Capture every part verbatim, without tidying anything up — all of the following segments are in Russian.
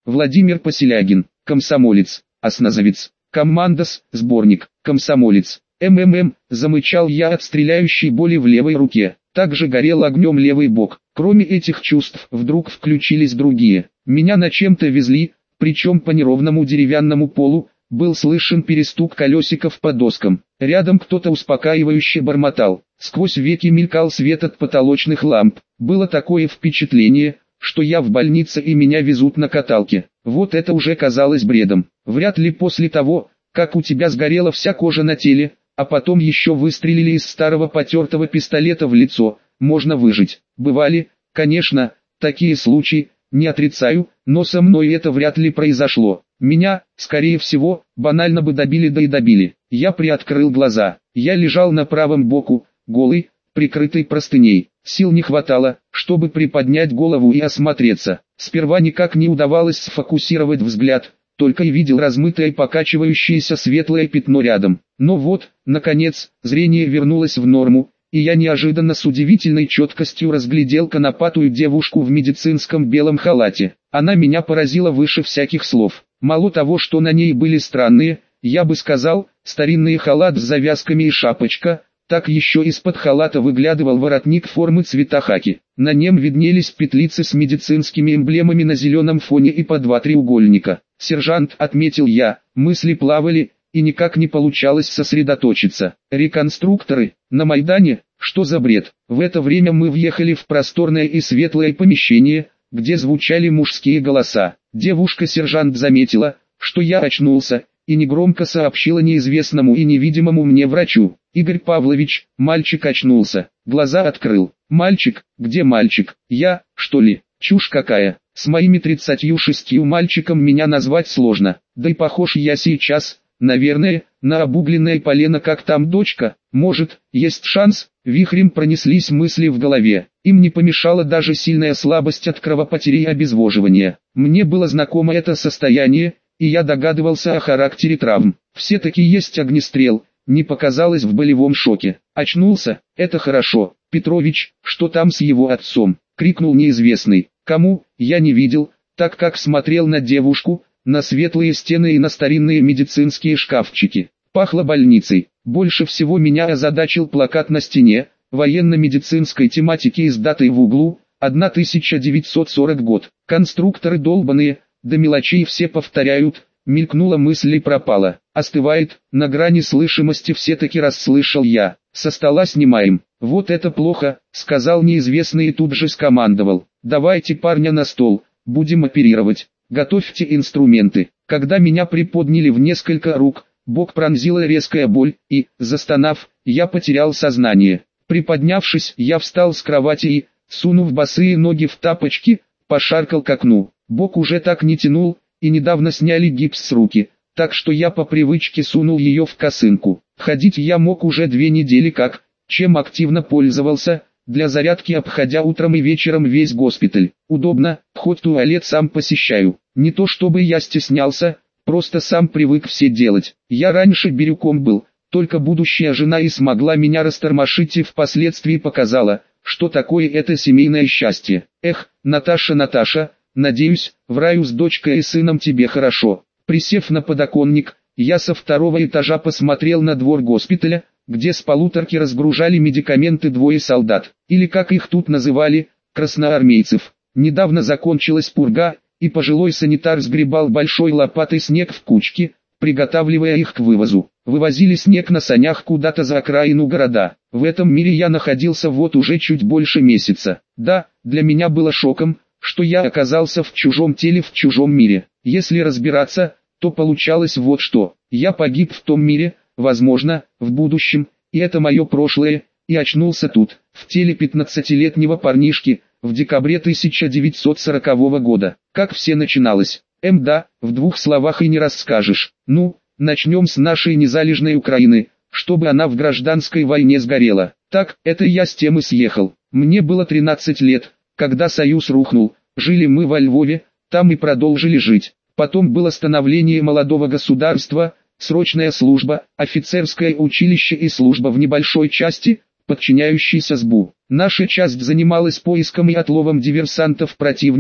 Владимир Поселягин, комсомолец, осназовец, командос, сборник, комсомолец. МММ, замычал я от стреляющей боли в левой руке. Также горел огнем левый бок. Кроме этих чувств, вдруг включились другие. Меня на чем-то везли, причем по неровному деревянному полу, был слышен перестук колесиков по доскам. Рядом кто-то успокаивающе бормотал. Сквозь веки мелькал свет от потолочных ламп. Было такое впечатление, что я в больнице и меня везут на каталке. Вот это уже казалось бредом. Вряд ли после того, как у тебя сгорела вся кожа на теле, а потом еще выстрелили из старого потертого пистолета в лицо, можно выжить. Бывали, конечно, такие случаи, не отрицаю, но со мной это вряд ли произошло. Меня, скорее всего, банально бы добили да и добили. Я приоткрыл глаза. Я лежал на правом боку, голый, прикрытый простыней. Сил не хватало, чтобы приподнять голову и осмотреться. Сперва никак не удавалось сфокусировать взгляд, только и видел размытое покачивающееся светлое пятно рядом. Но вот, наконец, зрение вернулось в норму, и я неожиданно с удивительной четкостью разглядел конопатую девушку в медицинском белом халате. Она меня поразила выше всяких слов. Мало того, что на ней были странные, я бы сказал, старинный халат с завязками и шапочка, так еще из-под халата выглядывал воротник формы цвета хаки. На нем виднелись петлицы с медицинскими эмблемами на зеленом фоне и по два треугольника. «Сержант», отметил я, мысли плавали, и никак не получалось сосредоточиться. «Реконструкторы, на Майдане? Что за бред?» В это время мы въехали в просторное и светлое помещение, где звучали мужские голоса. Девушка-сержант заметила, что я очнулся, и негромко сообщила неизвестному и невидимому мне врачу: «Игорь Павлович, мальчик очнулся». Глаза открыл. «Мальчик? Где мальчик? Я, что ли? Чушь какая. С моими тридцатью шестью мальчиком меня назвать сложно. Да и похож я сейчас, наверное, на обугленное полено, как там дочка. Может, есть шанс?» Вихрем пронеслись мысли в голове. Им не помешала даже сильная слабость от кровопотери и обезвоживания. Мне было знакомо это состояние, и я догадывался о характере травм. Все-таки есть огнестрел, не показалось в болевом шоке. «Очнулся, это хорошо. Петрович, что там с его отцом?» — крикнул неизвестный. «Кому?» — я не видел, так как смотрел на девушку, на светлые стены и на старинные медицинские шкафчики. Пахло больницей. Больше всего меня озадачил плакат на стене, военно-медицинской тематики и с датой в углу, тысяча девятьсот сорок год. Конструкторы долбаные, до мелочей все повторяют, мелькнула мысль и пропала. Остывает, на грани слышимости все-таки расслышал я. «Со стола снимаем». «Вот это плохо», — сказал неизвестный и тут же скомандовал: «Давайте парня на стол, будем оперировать. Готовьте инструменты». Когда меня приподняли в несколько рук, бок пронзила резкая боль, и, застонав, я потерял сознание. Приподнявшись, я встал с кровати и, сунув босые ноги в тапочки, пошаркал к окну. Бок уже так не тянул, и недавно сняли гипс с руки, так что я по привычке сунул ее в косынку. Ходить я мог уже две недели как, чем активно пользовался, для зарядки обходя утром и вечером весь госпиталь. Удобно, хоть туалет сам посещаю. Не то чтобы я стеснялся, просто сам привык все делать. Я раньше бирюком был, только будущая жена и смогла меня растормошить и впоследствии показала, что такое это семейное счастье. Эх, Наташа, Наташа, надеюсь, в раю с дочкой и сыном тебе хорошо. Присев на подоконник, я со второго этажа посмотрел на двор госпиталя, где с полуторки разгружали медикаменты двое солдат, или как их тут называли, красноармейцев. Недавно закончилась пурга, и пожилой санитар сгребал большой лопатой снег в кучки, приготавливая их к вывозу. Вывозили снег на санях куда-то за окраину города. В этом мире я находился вот уже чуть больше месяца. Да, для меня было шоком, что я оказался в чужом теле в чужом мире. Если разбираться, то получалось вот что. Я погиб в том мире, возможно, в будущем, и это мое прошлое, и очнулся тут, в теле пятнадцатилетнего парнишки, в декабре тысяча девятьсот сорокового года. Как все начиналось? Эм да, в двух словах и не расскажешь. Ну, начнем с нашей незалежной Украины, чтобы она в гражданской войне сгорела. Так, это я с темы съехал. Мне было тринадцать лет, когда Союз рухнул, жили мы во Львове, там и продолжили жить. Потом было становление молодого государства, срочная служба, офицерское училище и служба в небольшой части, подчиняющейся СБУ. Наша часть занималась поиском и отловом диверсантов противника,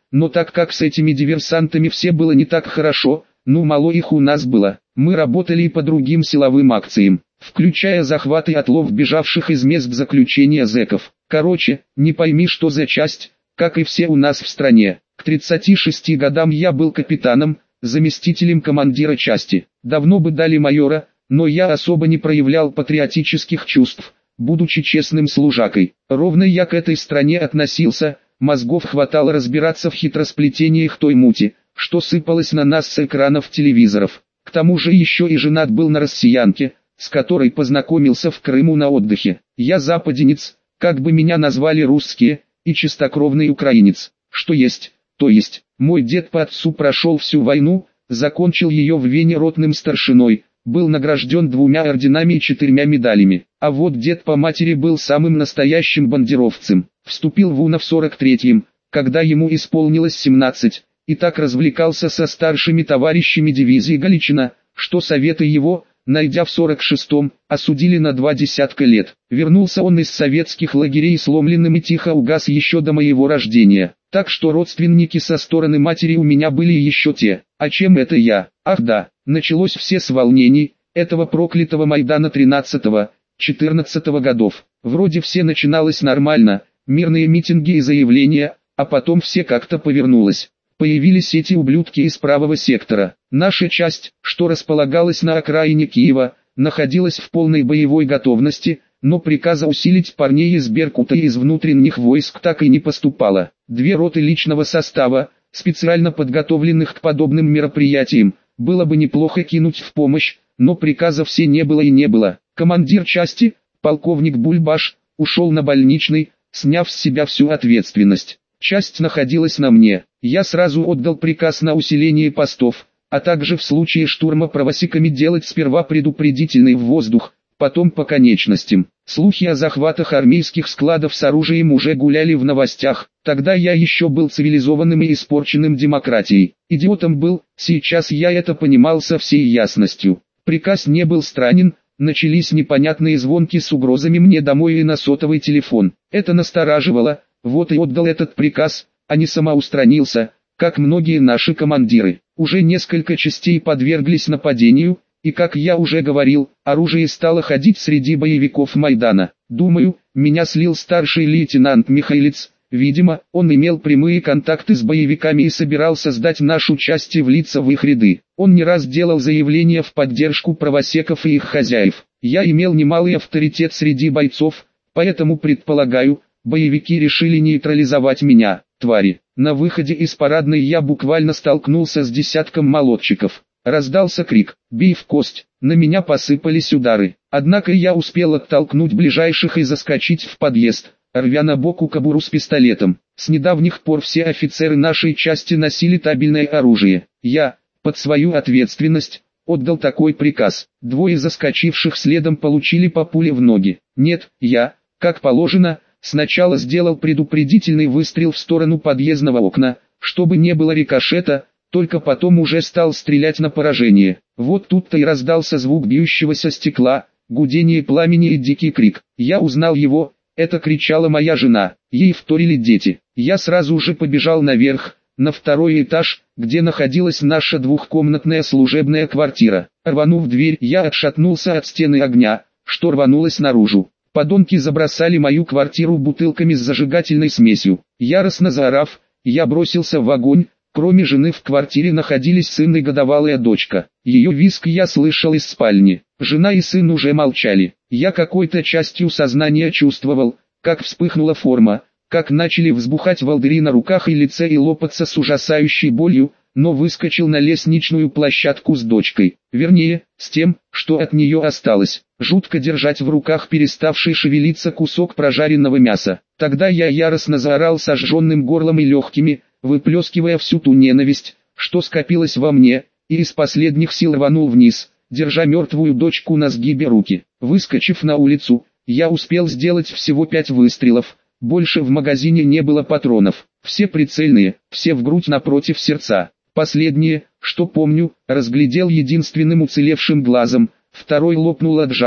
но так как с этими диверсантами все было не так хорошо, ну мало их у нас было, мы работали и по другим силовым акциям, включая захват и отлов бежавших из мест заключения зэков. Короче, не пойми что за часть, как и все у нас в стране. К тридцати шести годам я был капитаном, заместителем командира части. Давно бы дали майора, но я особо не проявлял патриотических чувств, будучи честным служакой. Ровно я к этой стране относился, мозгов хватало разбираться в хитросплетениях той мути, что сыпалось на нас с экранов телевизоров. К тому же еще и женат был на россиянке, с которой познакомился в Крыму на отдыхе. Я западенец, как бы меня назвали русские, и чистокровный украинец. Что есть, то есть. Мой дед по отцу прошел всю войну, закончил ее в Вене ротным старшиной, был награжден двумя орденами и четырьмя медалями. А вот дед по матери был самым настоящим бандеровцем. Вступил в УНА в сорок третьем, когда ему исполнилось семнадцать, и так развлекался со старшими товарищами дивизии Галичина, что советы его, найдя в сорок шестом, осудили на два десятка лет. Вернулся он из советских лагерей сломленным и тихо угас еще до моего рождения. Так что родственники со стороны матери у меня были еще те. А чем это я? Ах да, началось все с волнений, этого проклятого Майдана тринадцатого-четырнадцатого годов. Вроде все начиналось нормально, мирные митинги и заявления, а потом все как-то повернулось. Появились эти ублюдки из правого сектора. Наша часть, что располагалась на окраине Киева, находилась в полной боевой готовности, но приказа усилить парней из Беркута и из внутренних войск так и не поступало. Две роты личного состава, специально подготовленных к подобным мероприятиям, было бы неплохо кинуть в помощь, но приказа все не было и не было. Командир части, полковник Бульбаш, ушел на больничный, сняв с себя всю ответственность. Часть находилась на мне. Я сразу отдал приказ на усиление постов, а также в случае штурма правосеками делать сперва предупредительный в воздух, потом по конечностям. Слухи о захватах армейских складов с оружием уже гуляли в новостях. Тогда я еще был цивилизованным и испорченным демократией. Идиотом был, сейчас я это понимал со всей ясностью. Приказ не был странен, начались непонятные звонки с угрозами мне домой и на сотовый телефон. Это настораживало, вот и отдал этот приказ, а не самоустранился, как многие наши командиры. Уже несколько частей подверглись нападению, и как я уже говорил, оружие стало ходить среди боевиков Майдана. Думаю, меня слил старший лейтенант Михайлец, видимо, он имел прямые контакты с боевиками и собирался сдать нашу часть и влиться в их ряды. Он не раз делал заявления в поддержку правосеков и их хозяев. Я имел немалый авторитет среди бойцов, поэтому предполагаю, боевики решили нейтрализовать меня, твари. На выходе из парадной я буквально столкнулся с десятком молотчиков. Раздался крик «Бей в кость!», на меня посыпались удары. Однако я успел оттолкнуть ближайших и заскочить в подъезд, рвя на боку кобуру с пистолетом. С недавних пор все офицеры нашей части носили табельное оружие. Я, под свою ответственность, отдал такой приказ. Двое заскочивших следом получили по пуле в ноги. Нет, я, как положено, сначала сделал предупредительный выстрел в сторону подъездного окна, чтобы не было рикошета, только потом уже стал стрелять на поражение. Вот тут-то и раздался звук бьющегося стекла, гудение пламени и дикий крик. Я узнал его, это кричала моя жена, ей вторили дети. Я сразу же побежал наверх, на второй этаж, где находилась наша двухкомнатная служебная квартира. Рванув дверь, я отшатнулся от стены огня, что рванулось наружу. Подонки забросали мою квартиру бутылками с зажигательной смесью. Яростно заорав, я бросился в огонь. Кроме жены в квартире находились сын и годовалая дочка. Ее визг я слышал из спальни. Жена и сын уже молчали. Я какой-то частью сознания чувствовал, как вспыхнула форма, как начали взбухать волдыри на руках и лице и лопаться с ужасающей болью, но выскочил на лестничную площадку с дочкой. Вернее, с тем, что от нее осталось. Жутко держать в руках переставший шевелиться кусок прожаренного мяса. Тогда я яростно заорал сожженным горлом и легкими, выплескивая всю ту ненависть, что скопилось во мне, и из последних сил рванул вниз, держа мертвую дочку на сгибе руки. Выскочив на улицу, я успел сделать всего пять выстрелов, больше в магазине не было патронов. Все прицельные, все в грудь напротив сердца. Последнее, что помню, разглядел единственным уцелевшим глазом, второй лопнул от жара,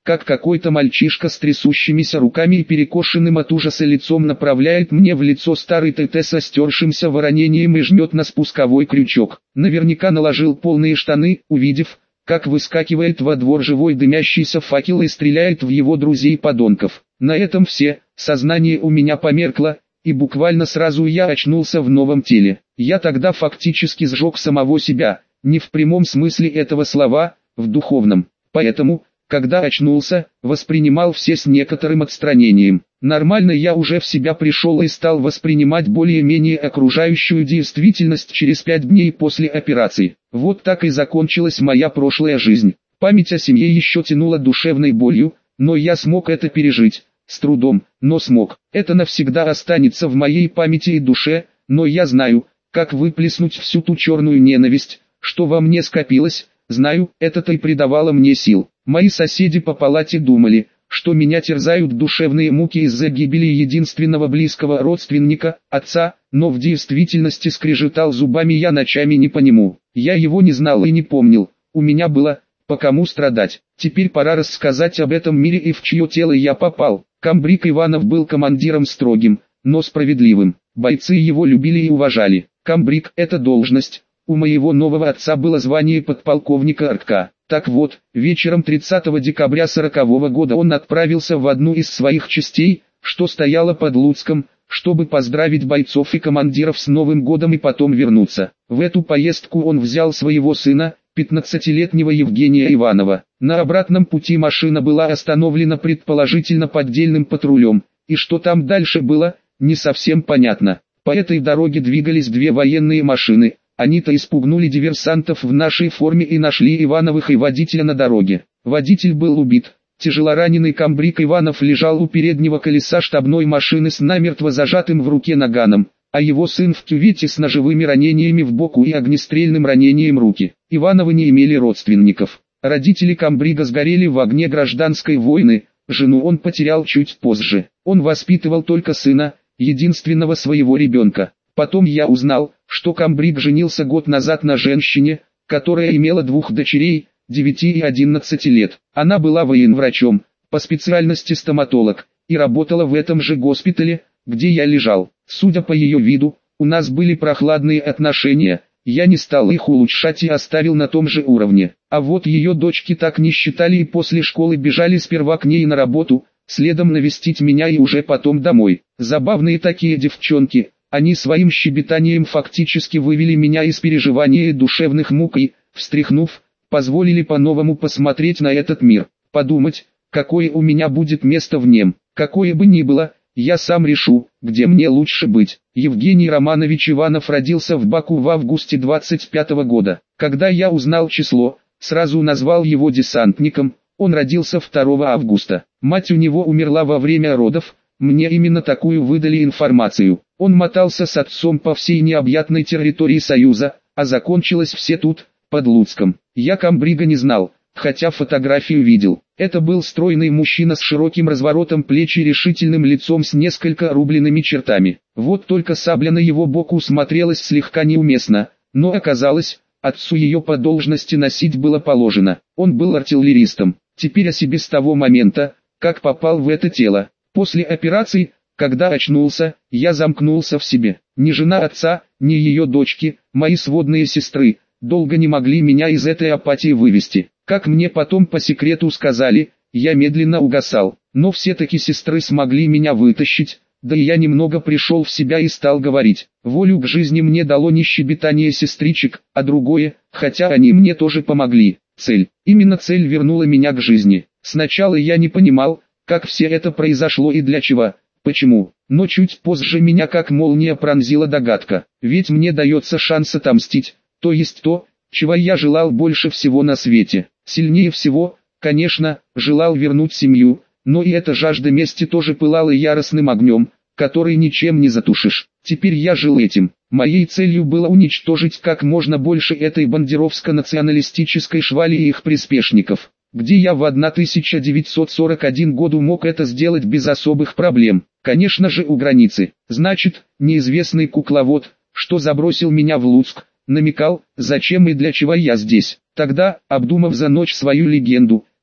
как какой-то мальчишка с трясущимися руками и перекошенным от ужаса лицом направляет мне в лицо старый ТТ со стершимся воронением и жмет на спусковой крючок. Наверняка наложил полные штаны, увидев, как выскакивает во двор живой дымящийся факел и стреляет в его друзей-подонков. На этом все, сознание у меня померкло, и буквально сразу я очнулся в новом теле. Я тогда фактически сжег самого себя, не в прямом смысле этого слова, в духовном. Поэтому, когда очнулся, воспринимал все с некоторым отстранением. Нормально я уже в себя пришел и стал воспринимать более-менее окружающую действительность через пять дней после операции. Вот так и закончилась моя прошлая жизнь. Память о семье еще тянула душевной болью, но я смог это пережить. С трудом, но смог. Это навсегда останется в моей памяти и душе, но я знаю, как выплеснуть всю ту черную ненависть, что во мне скопилось. Знаю, это-то и придавало мне сил. Мои соседи по палате думали, что меня терзают душевные муки из-за гибели единственного близкого родственника, отца, но в действительности скрежетал зубами я ночами не по нему. Я его не знал и не помнил, у меня было, по кому страдать. Теперь пора рассказать об этом мире и в чье тело я попал. Камбрик Иванов был командиром строгим, но справедливым. Бойцы его любили и уважали. Камбрик – это должность. У моего нового отца было звание подполковника РК. Так вот, вечером тридцатого декабря сорокового года он отправился в одну из своих частей, что стояла под Луцком, чтобы поздравить бойцов и командиров с Новым годом и потом вернуться. В эту поездку он взял своего сына, пятнадцатилетнего Евгения Иванова. На обратном пути машина была остановлена предположительно поддельным патрулем, и что там дальше было, не совсем понятно. По этой дороге двигались две военные машины. Они-то испугнули диверсантов в нашей форме и нашли Ивановых и водителя на дороге. Водитель был убит. Тяжелораненый Камбрик Иванов лежал у переднего колеса штабной машины с намертво зажатым в руке наганом, а его сын в кювете с ножевыми ранениями в боку и огнестрельным ранением руки. Ивановы не имели родственников. Родители Камбрига сгорели в огне гражданской войны, жену он потерял чуть позже. Он воспитывал только сына, единственного своего ребенка. Потом я узнал, что Камбрик женился год назад на женщине, которая имела двух дочерей, девяти и одиннадцати лет. Она была военврачом, по специальности стоматолог, и работала в этом же госпитале, где я лежал. Судя по ее виду, у нас были прохладные отношения, я не стал их улучшать и оставил на том же уровне. А вот ее дочки так не считали и после школы бежали сперва к ней на работу, следом навестить меня и уже потом домой. Забавные такие девчонки. Они своим щебетанием фактически вывели меня из переживания и душевных мук и, встряхнув, позволили по-новому посмотреть на этот мир, подумать, какое у меня будет место в нем. Какое бы ни было, я сам решу, где мне лучше быть. Евгений Романович Иванов родился в Баку в августе двадцать пятого года. Когда я узнал число, сразу назвал его десантником. Он родился второго августа. Мать у него умерла во время родов. Мне именно такую выдали информацию. Он мотался с отцом по всей необъятной территории Союза, а закончилось все тут, под Луцком. Я Камбрига не знал, хотя фотографию видел. Это был стройный мужчина с широким разворотом плеч и решительным лицом с несколько рубленными чертами. Вот только сабля на его боку смотрелась слегка неуместно, но оказалось, отцу ее по должности носить было положено. Он был артиллеристом. Теперь о себе с того момента, как попал в это тело. После операции, когда очнулся, я замкнулся в себе. Ни жена отца, ни ее дочки, мои сводные сестры, долго не могли меня из этой апатии вывести. Как мне потом по секрету сказали, я медленно угасал. Но все-таки сестры смогли меня вытащить, да и я немного пришел в себя и стал говорить. Волю к жизни мне дало не щебетание сестричек, а другое, хотя они мне тоже помогли. Цель. Именно цель вернула меня к жизни. Сначала я не понимал, как все это произошло и для чего, почему, но чуть позже меня как молния пронзила догадка, ведь мне дается шанс отомстить, то есть то, чего я желал больше всего на свете. Сильнее всего, конечно, желал вернуть семью, но и эта жажда мести тоже пылала яростным огнем, который ничем не затушишь. Теперь я жил этим. Моей целью было уничтожить как можно больше этой бандеровско-националистической швали и их приспешников. Где я в тысяча девятьсот сорок первом году мог это сделать без особых проблем. Конечно же у границы. Значит, неизвестный кукловод, что забросил меня в Луцк, намекал, зачем и для чего я здесь. Тогда, обдумав за ночь свою легенду,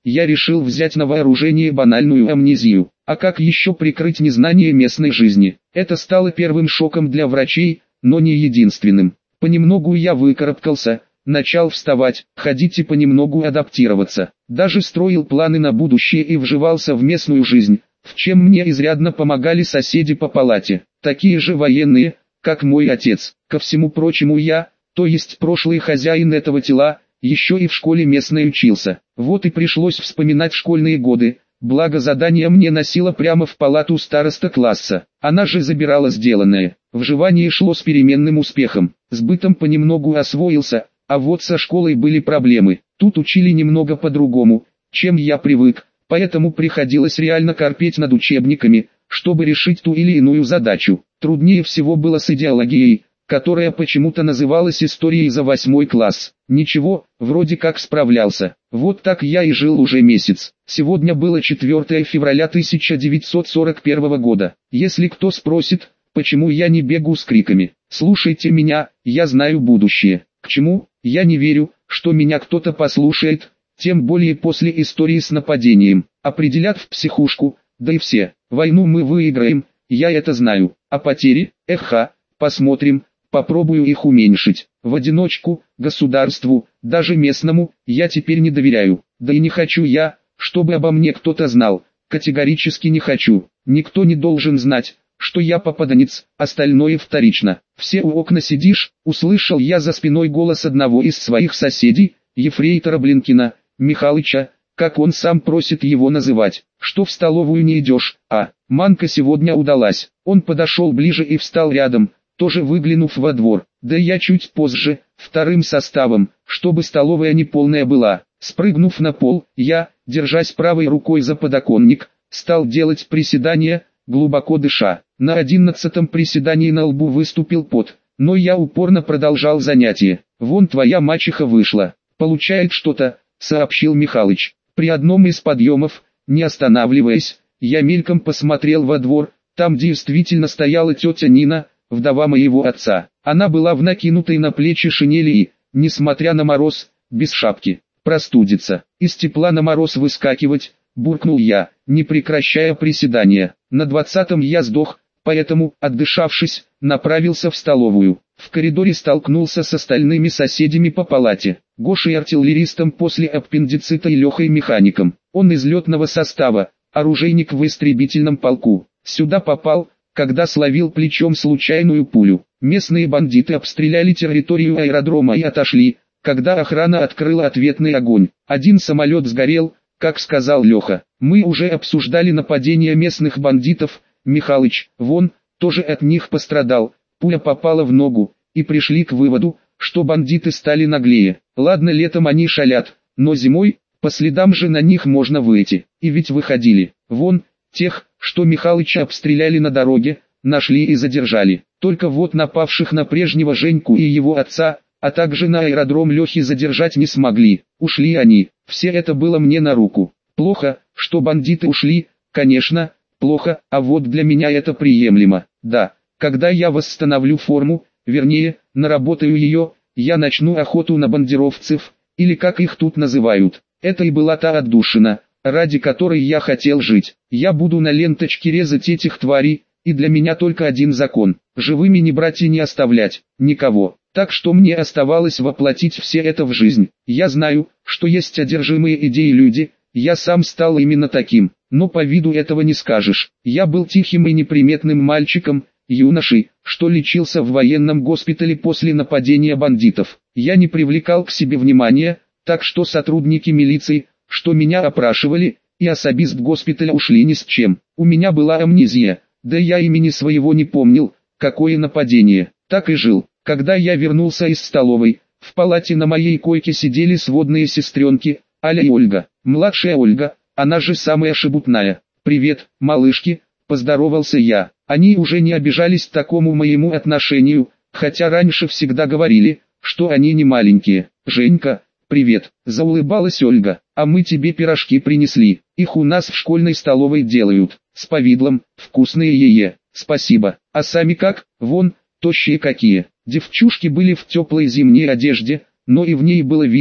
я решил взять на вооружение банальную амнезию. А как еще прикрыть незнание местной жизни? Это стало первым шоком для врачей, но не единственным. Понемногу я выкарабкался, начал вставать, ходить и понемногу адаптироваться. Даже строил планы на будущее и вживался в местную жизнь, в чем мне изрядно помогали соседи по палате, такие же военные, как мой отец. Ко всему прочему я, то есть прошлый хозяин этого тела, еще и в школе местной учился. Вот и пришлось вспоминать школьные годы, благо задание мне носила прямо в палату староста класса. Она же забирала сделанное. Вживание шло с переменным успехом, с бытом понемногу освоился, а вот со школой были проблемы. Тут учили немного по-другому, чем я привык, поэтому приходилось реально корпеть над учебниками, чтобы решить ту или иную задачу. Труднее всего было с идеологией, которая почему-то называлась историей за восьмой класс. Ничего, вроде как справлялся. Вот так я и жил уже месяц. Сегодня было четвёртое февраля тысяча девятьсот сорок первого года. Если кто спросит, почему я не бегу с криками: «Слушайте меня, я знаю будущее». К чему? Я не верю, что меня кто-то послушает, тем более после истории с нападением. Определят в психушку, да и все. Войну мы выиграем, я это знаю. А потери? Эха, посмотрим. Попробую их уменьшить. В одиночку, государству, даже местному, я теперь не доверяю. Да и не хочу я, чтобы обо мне кто-то знал. Категорически не хочу. Никто не должен знать, что я попаданец, остальное вторично. «Все у окна сидишь», услышал я за спиной голос одного из своих соседей, ефрейтора Блинкина, Михалыча, как он сам просит его называть. «Что в столовую не идешь?» А, манка сегодня удалась. Он подошел ближе и встал рядом, тоже выглянув во двор. Да я чуть позже, вторым составом, чтобы столовая не полная была. Спрыгнув на пол, я, держась правой рукой за подоконник, стал делать приседания, глубоко дыша. На одиннадцатом приседании на лбу выступил пот, но я упорно продолжал занятие. «Вон твоя мачеха вышла, получает что-то», — сообщил Михалыч. При одном из подъемов, не останавливаясь, я мельком посмотрел во двор. Там действительно стояла тетя Нина, вдова моего отца. Она была в накинутой на плечи шинели и, несмотря на мороз, без шапки. «Простудится. Из тепла на мороз выскакивать», — буркнул я, не прекращая приседания. На двадцатом я сдох, поэтому, отдышавшись, направился в столовую. В коридоре столкнулся с остальными соседями по палате. Гошей артиллеристом после аппендицита и Лехой механиком. Он из летного состава, оружейник в истребительном полку. Сюда попал, когда словил плечом случайную пулю. Местные бандиты обстреляли территорию аэродрома и отошли, когда охрана открыла ответный огонь. Один самолет сгорел, как сказал Леха. Мы уже обсуждали нападение местных бандитов. Михалыч, вон, тоже от них пострадал. Пуля попала в ногу, и пришли к выводу, что бандиты стали наглее. Ладно, летом они шалят, но зимой, по следам же на них можно выйти. И ведь выходили. Вон, тех, что Михалыча обстреляли на дороге, нашли и задержали. Только вот напавших на прежнего Женьку и его отца, а также на аэродром Лехи задержать не смогли. Ушли они. Все это было мне на руку. Плохо, что бандиты ушли, конечно, плохо, а вот для меня это приемлемо. Да, когда я восстановлю форму, вернее, наработаю ее, я начну охоту на бандеровцев, или как их тут называют. Это и была та отдушина, ради которой я хотел жить. Я буду на ленточке резать этих тварей, и для меня только один закон: живыми не брать и не оставлять никого. Так что мне оставалось воплотить все это в жизнь. Я знаю, что есть одержимые идеей люди, я сам стал именно таким, но по виду этого не скажешь. Я был тихим и неприметным мальчиком, юношей, что лечился в военном госпитале после нападения бандитов. Я не привлекал к себе внимания, так что сотрудники милиции, что меня опрашивали, и особист госпиталя ушли ни с чем. У меня была амнезия, да я имени своего не помнил. Какое нападение? Так и жил. Когда я вернулся из столовой, в палате на моей койке сидели сводные сестренки, Аля и Ольга. Младшая Ольга, она же самая шебутная. «Привет, малышки», — поздоровался я. Они уже не обижались такому моему отношению, хотя раньше всегда говорили, что они не маленькие. «Женька, привет», — заулыбалась Ольга. «А мы тебе пирожки принесли. Их у нас в школьной столовой делают, с повидлом, вкусные е-е». «Спасибо. А сами как? Вон, тощие какие». Девчушки были в теплой зимней одежде, но и в ней было видно,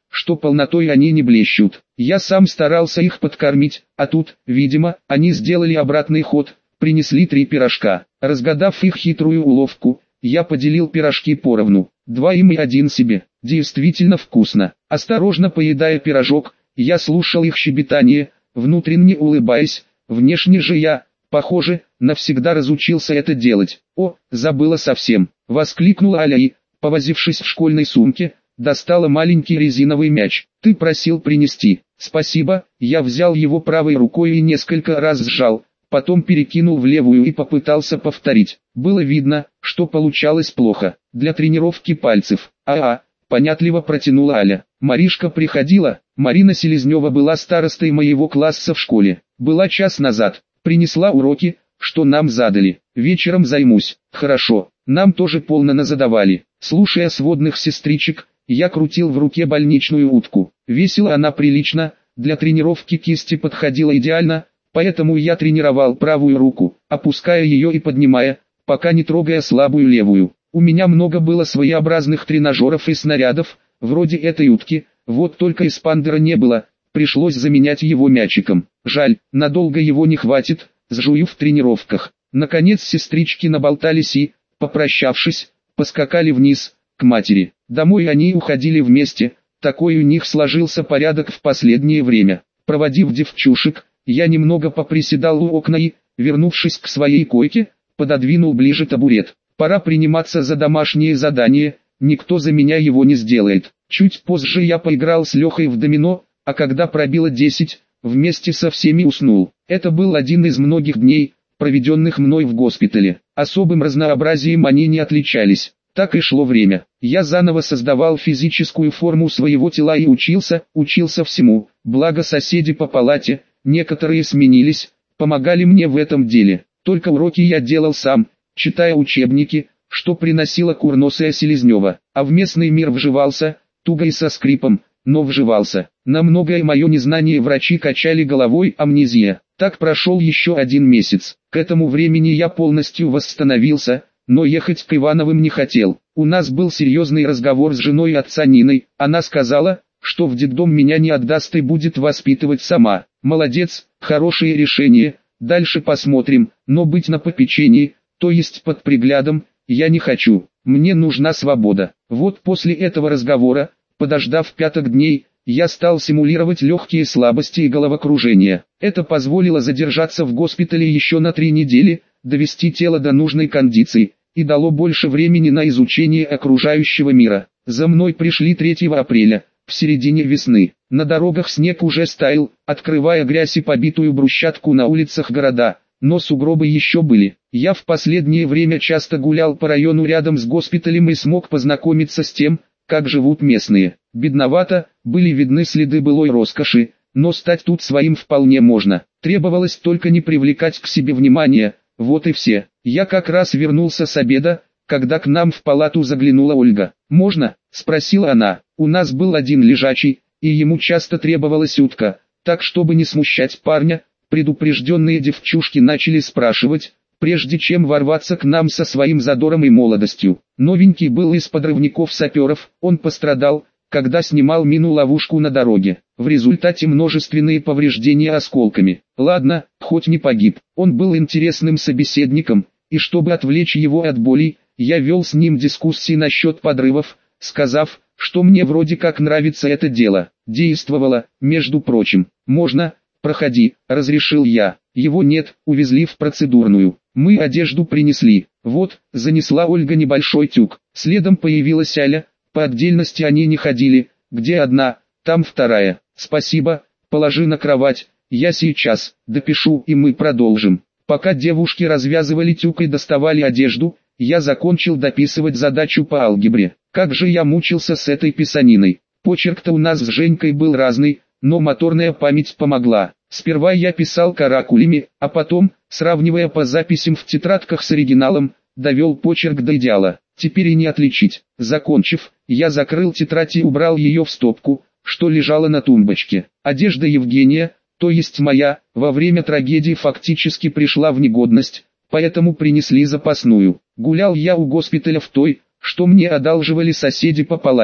что полнотой они не блещут. Я сам старался их подкормить, а тут, видимо, они сделали обратный ход, принесли три пирожка. Разгадав их хитрую уловку, я поделил пирожки поровну, два им и один себе. Действительно вкусно. Осторожно поедая пирожок, я слушал их щебетание, внутренне улыбаясь, внешне же я, похоже, навсегда разучился это делать. «О, забыла совсем!» — воскликнула Аля и, повозившись в школьной сумке, достала маленький резиновый мяч. «Ты просил принести». «Спасибо». Я взял его правой рукой и несколько раз сжал, потом перекинул в левую и попытался повторить. Было видно, что получалось плохо. Для тренировки пальцев. «А-а», — понятливо протянула Аля. «Маришка приходила?» Марина Селезнева была старостой моего класса в школе. Была час назад. Принесла уроки, что нам задали. Вечером займусь. Хорошо. Нам тоже полно назадавали. Слушая сводных сестричек, я крутил в руке больничную утку. Весила она прилично, для тренировки кисти подходила идеально, поэтому я тренировал правую руку, опуская ее и поднимая, пока не трогая слабую левую. У меня много было своеобразных тренажеров и снарядов, вроде этой утки, вот только эспандера не было, пришлось заменять его мячиком. Жаль, надолго его не хватит, сжую в тренировках. Наконец сестрички наболтались и, попрощавшись, поскакали вниз, к матери. Домой они уходили вместе, такой у них сложился порядок в последнее время. Проводив девчушек, я немного поприседал у окна и, вернувшись к своей койке, пододвинул ближе табурет. Пора приниматься за домашнее задание, никто за меня его не сделает. Чуть позже я поиграл с Лехой в домино, а когда пробило десять, вместе со всеми уснул. Это был один из многих дней, проведенных мной в госпитале. Особым разнообразием они не отличались. Так и шло время. Я заново создавал физическую форму своего тела и учился, учился всему. Благо соседи по палате, некоторые сменились, помогали мне в этом деле. Только уроки я делал сам, читая учебники, что приносила курносая Селезнева. А в местный мир вживался, туго и со скрипом, но вживался. На многое мое незнание врачи качали головой: амнезия. Так прошел еще один месяц. К этому времени я полностью восстановился, но ехать к Ивановым не хотел. У нас был серьезный разговор с женой отца Ниной. Она сказала, что в детдом меня не отдаст и будет воспитывать сама. Молодец, хорошее решение, дальше посмотрим, но быть на попечении, то есть под приглядом, я не хочу. Мне нужна свобода. Вот после этого разговора, подождав пяток дней, я стал симулировать легкие слабости и головокружение. Это позволило задержаться в госпитале еще на три недели, довести тело до нужной кондиции, и дало больше времени на изучение окружающего мира. За мной пришли третьего апреля, в середине весны. На дорогах снег уже стаял, открывая грязь и побитую брусчатку на улицах города, но сугробы еще были. Я в последнее время часто гулял по району рядом с госпиталем и смог познакомиться с тем, как живут местные. Бедновато, были видны следы былой роскоши, но стать тут своим вполне можно. Требовалось только не привлекать к себе внимания, вот и все. Я как раз вернулся с обеда, когда к нам в палату заглянула Ольга. «Можно?» – спросила она. «У нас был один лежачий, и ему часто требовалась утка, так чтобы не смущать парня, предупрежденные девчушки начали спрашивать, прежде чем ворваться к нам со своим задором и молодостью. Новенький был из подрывников-саперов, он пострадал, когда снимал мину-ловушку на дороге. В результате множественные повреждения осколками. Ладно, хоть не погиб. Он был интересным собеседником, и чтобы отвлечь его от боли, я вел с ним дискуссии насчет подрывов, сказав, что мне вроде как нравится это дело. Действовало, между прочим. «Можно, проходи», — разрешил я. Его нет, увезли в процедурную. Мы одежду принесли. Вот, занесла Ольга небольшой тюк. Следом появилась Аля. По отдельности они не ходили. Где одна, там вторая. «Спасибо, положи на кровать, я сейчас допишу и мы продолжим». Пока девушки развязывали тюк и доставали одежду, я закончил дописывать задачу по алгебре. Как же я мучился с этой писаниной. Почерк-то у нас с Женькой был разный, но моторная память помогла. Сперва я писал каракулями, а потом, сравнивая по записям в тетрадках с оригиналом, довел почерк до идеала. Теперь и не отличить. Закончив, я закрыл тетрадь и убрал ее в стопку, что лежало на тумбочке. Одежда Евгения, то есть моя, во время трагедии фактически пришла в негодность, поэтому принесли запасную. Гулял я у госпиталя в той, что мне одалживали соседи по палате.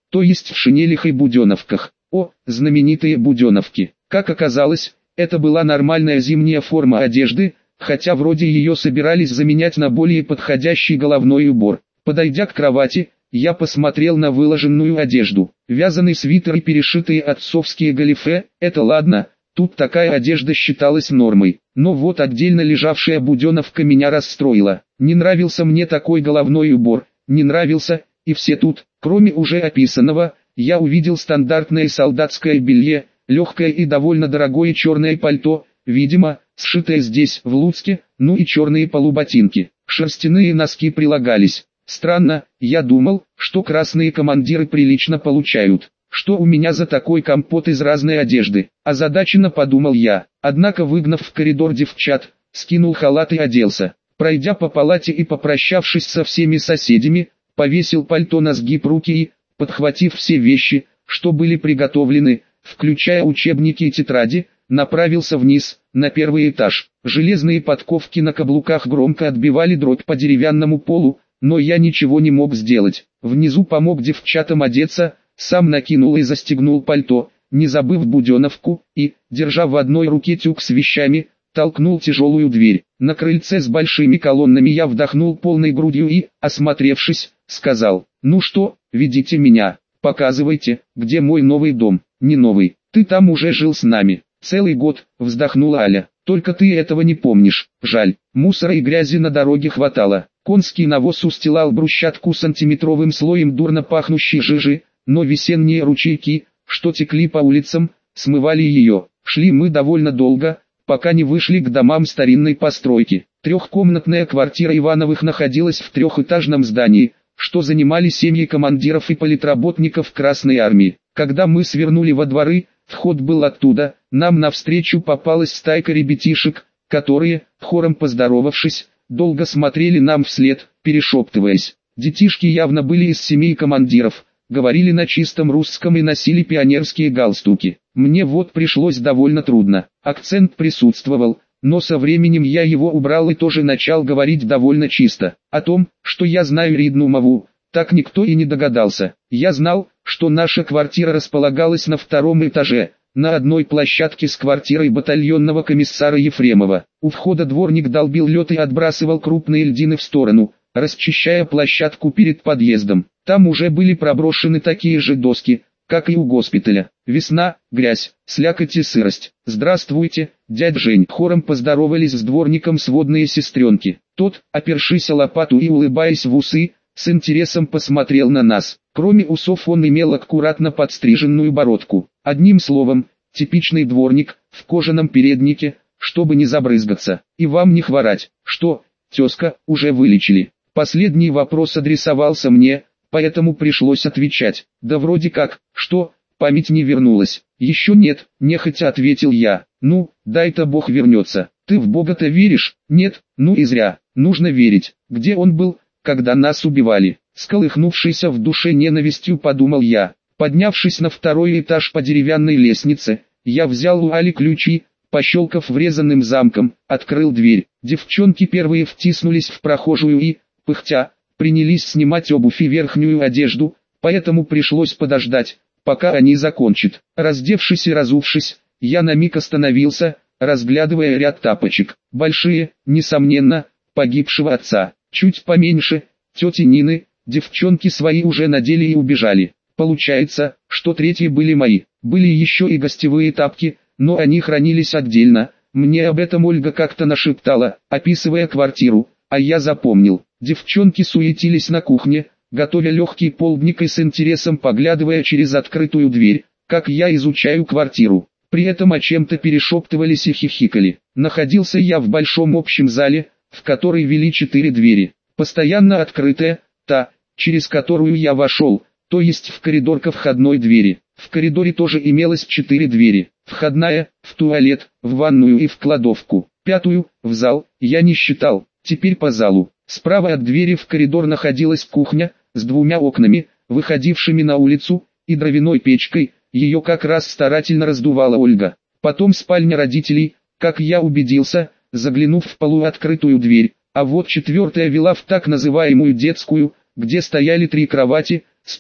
то есть в шинелях и буденовках. О, знаменитые буденовки! Как оказалось, это была нормальная зимняя форма одежды, хотя вроде ее собирались заменять на более подходящий головной убор. Подойдя к кровати, я посмотрел на выложенную одежду. Вязаный свитер и перешитые отцовские галифе – это ладно, тут такая одежда считалась нормой. Но вот отдельно лежавшая буденовка меня расстроила. Не нравился мне такой головной убор, не нравился, и все тут, кроме уже описанного, я увидел стандартное солдатское белье, легкое и довольно дорогое черное пальто, видимо, сшитое здесь, в Луцке, ну и черные полуботинки. Шерстяные носки прилагались. Странно, я думал, что красные командиры прилично получают. Что у меня за такой компот из разной одежды? Озадаченно подумал я. Однако, выгнав в коридор девчат, скинул халат и оделся. Пройдя по палате и попрощавшись со всеми соседями, повесил пальто на сгиб руки и, подхватив все вещи, что были приготовлены, включая учебники и тетради, направился вниз, на первый этаж. Железные подковки на каблуках громко отбивали дробь по деревянному полу, но я ничего не мог сделать. Внизу помог девчатам одеться, сам накинул и застегнул пальто, не забыв буденовку, и, держа в одной руке тюк с вещами, толкнул тяжелую дверь. На крыльце с большими колоннами я вдохнул полной грудью и, осмотревшись, сказал: «Ну что, ведите меня, показывайте, где мой новый дом». «Не новый, ты там уже жил с нами. Целый год», — вздохнула Аля. «Только ты этого не помнишь, жаль, мусора и грязи на дороге хватало». Конский навоз устилал брусчатку сантиметровым слоем дурно пахнущей жижи, но весенние ручейки, что текли по улицам, смывали ее. Шли мы довольно долго, пока не вышли к домам старинной постройки. Трехкомнатная квартира Ивановых находилась в трехэтажном здании, что занимали семьи командиров и политработников Красной Армии. Когда мы свернули во дворы, вход был оттуда, нам навстречу попалась стайка ребятишек, которые, хором поздоровавшись, долго смотрели нам вслед, перешептываясь. Детишки явно были из семей командиров, говорили на чистом русском и носили пионерские галстуки. Мне вот пришлось довольно трудно. Акцент присутствовал, но со временем я его убрал и тоже начал говорить довольно чисто. О том, что я знаю Ридну Маву, так никто и не догадался. Я знал, что наша квартира располагалась на втором этаже, на одной площадке с квартирой батальонного комиссара Ефремова. У входа дворник долбил лед и отбрасывал крупные льдины в сторону, расчищая площадку перед подъездом. Там уже были проброшены такие же доски, как и у госпиталя. Весна, грязь, слякоть и сырость. «Здравствуйте, дядь Жень!» Хором поздоровались с дворником сводные сестренки. Тот, опершись о лопату и улыбаясь в усы, с интересом посмотрел на нас. Кроме усов он имел аккуратно подстриженную бородку. Одним словом, типичный дворник, в кожаном переднике, чтобы не забрызгаться. «И вам не хворать». «Что, тезка, уже вылечили?» Последний вопрос адресовался мне, поэтому пришлось отвечать. «Да вроде как, что, память не вернулась?» «Еще нет», нехотя ответил я. «Ну, дай-то Бог вернется». «Ты в Бога-то веришь?» «Нет, ну и зря, нужно верить». «Где он был, когда нас убивали?» Сколыхнувшийся в душе ненавистью подумал я. Поднявшись на второй этаж по деревянной лестнице, я взял у Али ключи, пощелкав врезанным замком, открыл дверь. Девчонки первые втиснулись в прохожую и, пыхтя, принялись снимать обувь и верхнюю одежду, поэтому пришлось подождать, пока они закончат. Раздевшись и разувшись, я на миг остановился, разглядывая ряд тапочек. Большие, несомненно, погибшего отца. Чуть поменьше, тети Нины, девчонки свои уже надели и убежали. Получается, что третьи были мои. Были еще и гостевые тапки, но они хранились отдельно. Мне об этом Ольга как-то нашептала, описывая квартиру, а я запомнил. Девчонки суетились на кухне, готовя легкий полдник и с интересом поглядывая через открытую дверь, как я изучаю квартиру. При этом о чем-то перешептывались и хихикали. Находился я в большом общем зале, в который вели четыре двери. Постоянно открытая, та, через которую я вошел, то есть в коридор ко входной двери. В коридоре тоже имелось четыре двери. Входная, в туалет, в ванную и в кладовку. Пятую, в зал, я не считал. Теперь по залу. Справа от двери в коридор находилась кухня, с двумя окнами, выходившими на улицу, и дровяной печкой, ее как раз старательно раздувала Ольга. Потом спальня родителей, как я убедился, заглянув в полуоткрытую дверь, а вот четвертая вела в так называемую детскую, где стояли три кровати, стул,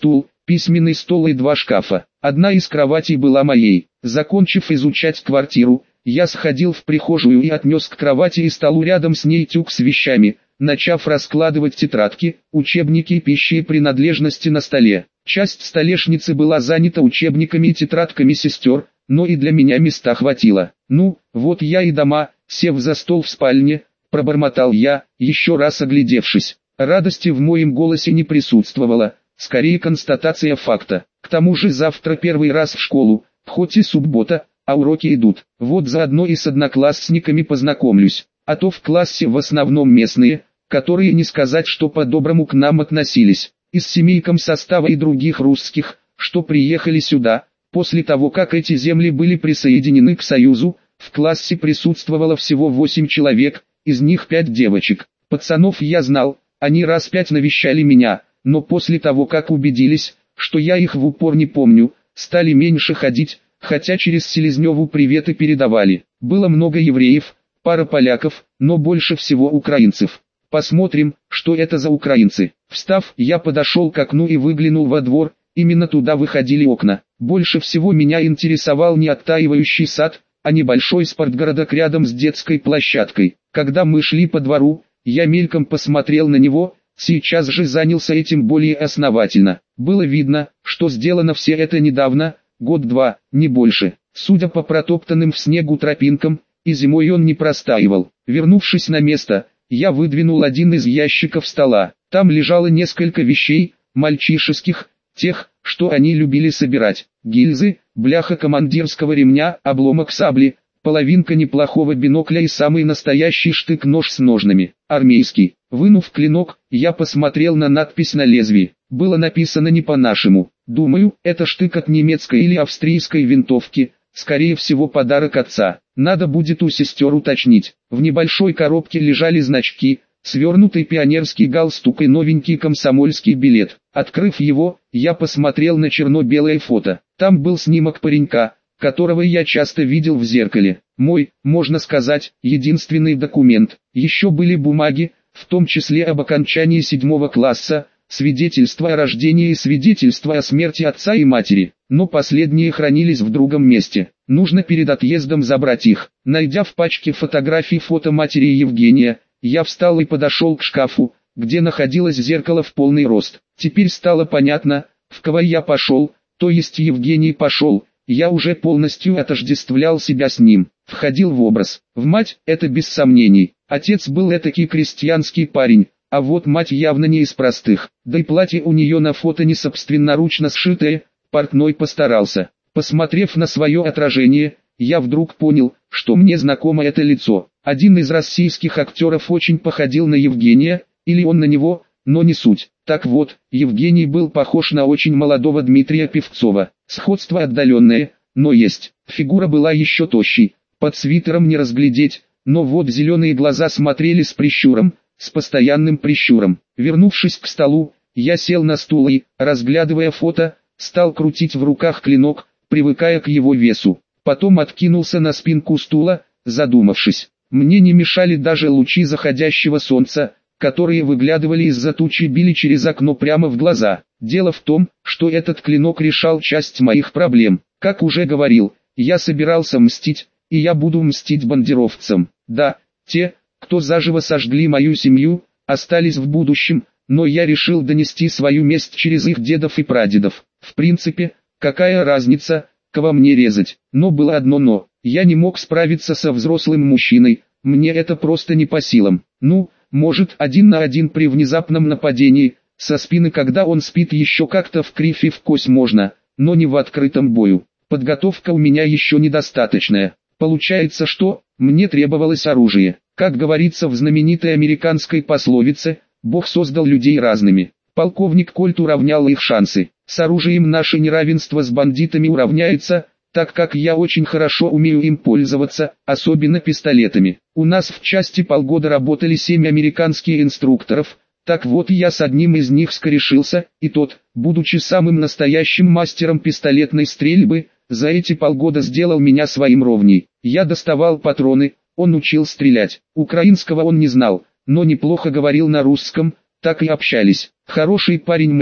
письменный стол и два шкафа. Одна из кроватей была моей. Закончив изучать квартиру, я сходил в прихожую и отнес к кровати и столу рядом с ней тюк с вещами, начав раскладывать тетрадки, учебники и пищи и принадлежности на столе. Часть столешницы была занята учебниками и тетрадками сестер, но и для меня места хватило. Ну, вот я и дома, сев за стол в спальне, пробормотал я, еще раз оглядевшись. Радости в моем голосе не присутствовало, скорее констатация факта. К тому же завтра первый раз в школу, хоть и суббота, а уроки идут. Вот заодно и с одноклассниками познакомлюсь, а то в классе в основном местные, которые не сказать, что по-доброму к нам относились. Из семей комсостава и других русских, что приехали сюда, после того как эти земли были присоединены к Союзу, в классе присутствовало всего восемь человек, из них пять девочек. Пацанов я знал, они раз пять навещали меня, но после того как убедились, что я их в упор не помню, стали меньше ходить, хотя через Селезневу приветы передавали. Было много евреев, пара поляков, но больше всего украинцев. Посмотрим, что это за украинцы. Встав, я подошел к окну и выглянул во двор, именно туда выходили окна. Больше всего меня интересовал не оттаивающий сад, а небольшой спортгородок рядом с детской площадкой. Когда мы шли по двору, я мельком посмотрел на него, сейчас же занялся этим более основательно. Было видно, что сделано все это недавно, год-два, не больше. Судя по протоптанным в снегу тропинкам, и зимой он не простаивал. Вернувшись на место, я выдвинул один из ящиков стола. Там лежало несколько вещей, мальчишеских, тех, что они любили собирать. Гильзы, бляха командирского ремня, обломок сабли, половинка неплохого бинокля и самый настоящий штык-нож с ножнами. Армейский. Вынув клинок, я посмотрел на надпись на лезвии. Было написано не по-нашему. Думаю, это штык от немецкой или австрийской винтовки, скорее всего подарок отца. Надо будет у сестер уточнить. В небольшой коробке лежали значки, свернутый пионерский галстук и новенький комсомольский билет. Открыв его, я посмотрел на черно-белое фото. Там был снимок паренька, которого я часто видел в зеркале. Мой, можно сказать, единственный документ. Еще были бумаги, в том числе об окончании седьмого класса, свидетельство о рождении и свидетельство о смерти отца и матери, но последние хранились в другом месте. Нужно перед отъездом забрать их. Найдя в пачке фотографий фото матери Евгения, я встал и подошел к шкафу, где находилось зеркало в полный рост. Теперь стало понятно, в кого я пошел, то есть Евгений пошел. Я уже полностью отождествлял себя с ним, входил в образ. В мать, это без сомнений. Отец был этакий крестьянский парень, а вот мать явно не из простых. Да и платье у нее на фото не собственноручно сшитое, портной постарался. Посмотрев на свое отражение, я вдруг понял, что мне знакомо это лицо. Один из российских актеров очень походил на Евгения, или он на него, но не суть. Так вот, Евгений был похож на очень молодого Дмитрия Певцова. Сходство отдаленное, но есть. Фигура была еще тощей, под свитером не разглядеть, но вот зеленые глаза смотрели с прищуром, с постоянным прищуром. Вернувшись к столу, я сел на стул и, разглядывая фото, стал крутить в руках клинок, привыкая к его весу. Потом откинулся на спинку стула, задумавшись. Мне не мешали даже лучи заходящего солнца, которые выглядывали из-за тучи и били через окно прямо в глаза. Дело в том, что этот клинок решал часть моих проблем. Как уже говорил, я собирался мстить, и я буду мстить бандеровцам. Да, те, кто заживо сожгли мою семью, остались в будущем, но я решил донести свою месть через их дедов и прадедов. В принципе, какая разница, кого мне резать? Но было одно но. Я не мог справиться со взрослым мужчиной, мне это просто не по силам. Ну, может, один на один при внезапном нападении, со спины, когда он спит, еще как-то в кривь и в кость можно, но не в открытом бою. Подготовка у меня еще недостаточная. Получается, что мне требовалось оружие. Как говорится в знаменитой американской пословице, Бог создал людей разными. Полковник Кольт уравнял их шансы. С оружием наше неравенство с бандитами уравняется, так как я очень хорошо умею им пользоваться, особенно пистолетами. У нас в части полгода работали семь американских инструкторов, так вот я с одним из них скорешился, и тот, будучи самым настоящим мастером пистолетной стрельбы, за эти полгода сделал меня своим ровней. Я доставал патроны, он учил стрелять. Украинского он не знал, но неплохо говорил на русском, так и общались. Хороший парень Мэтт,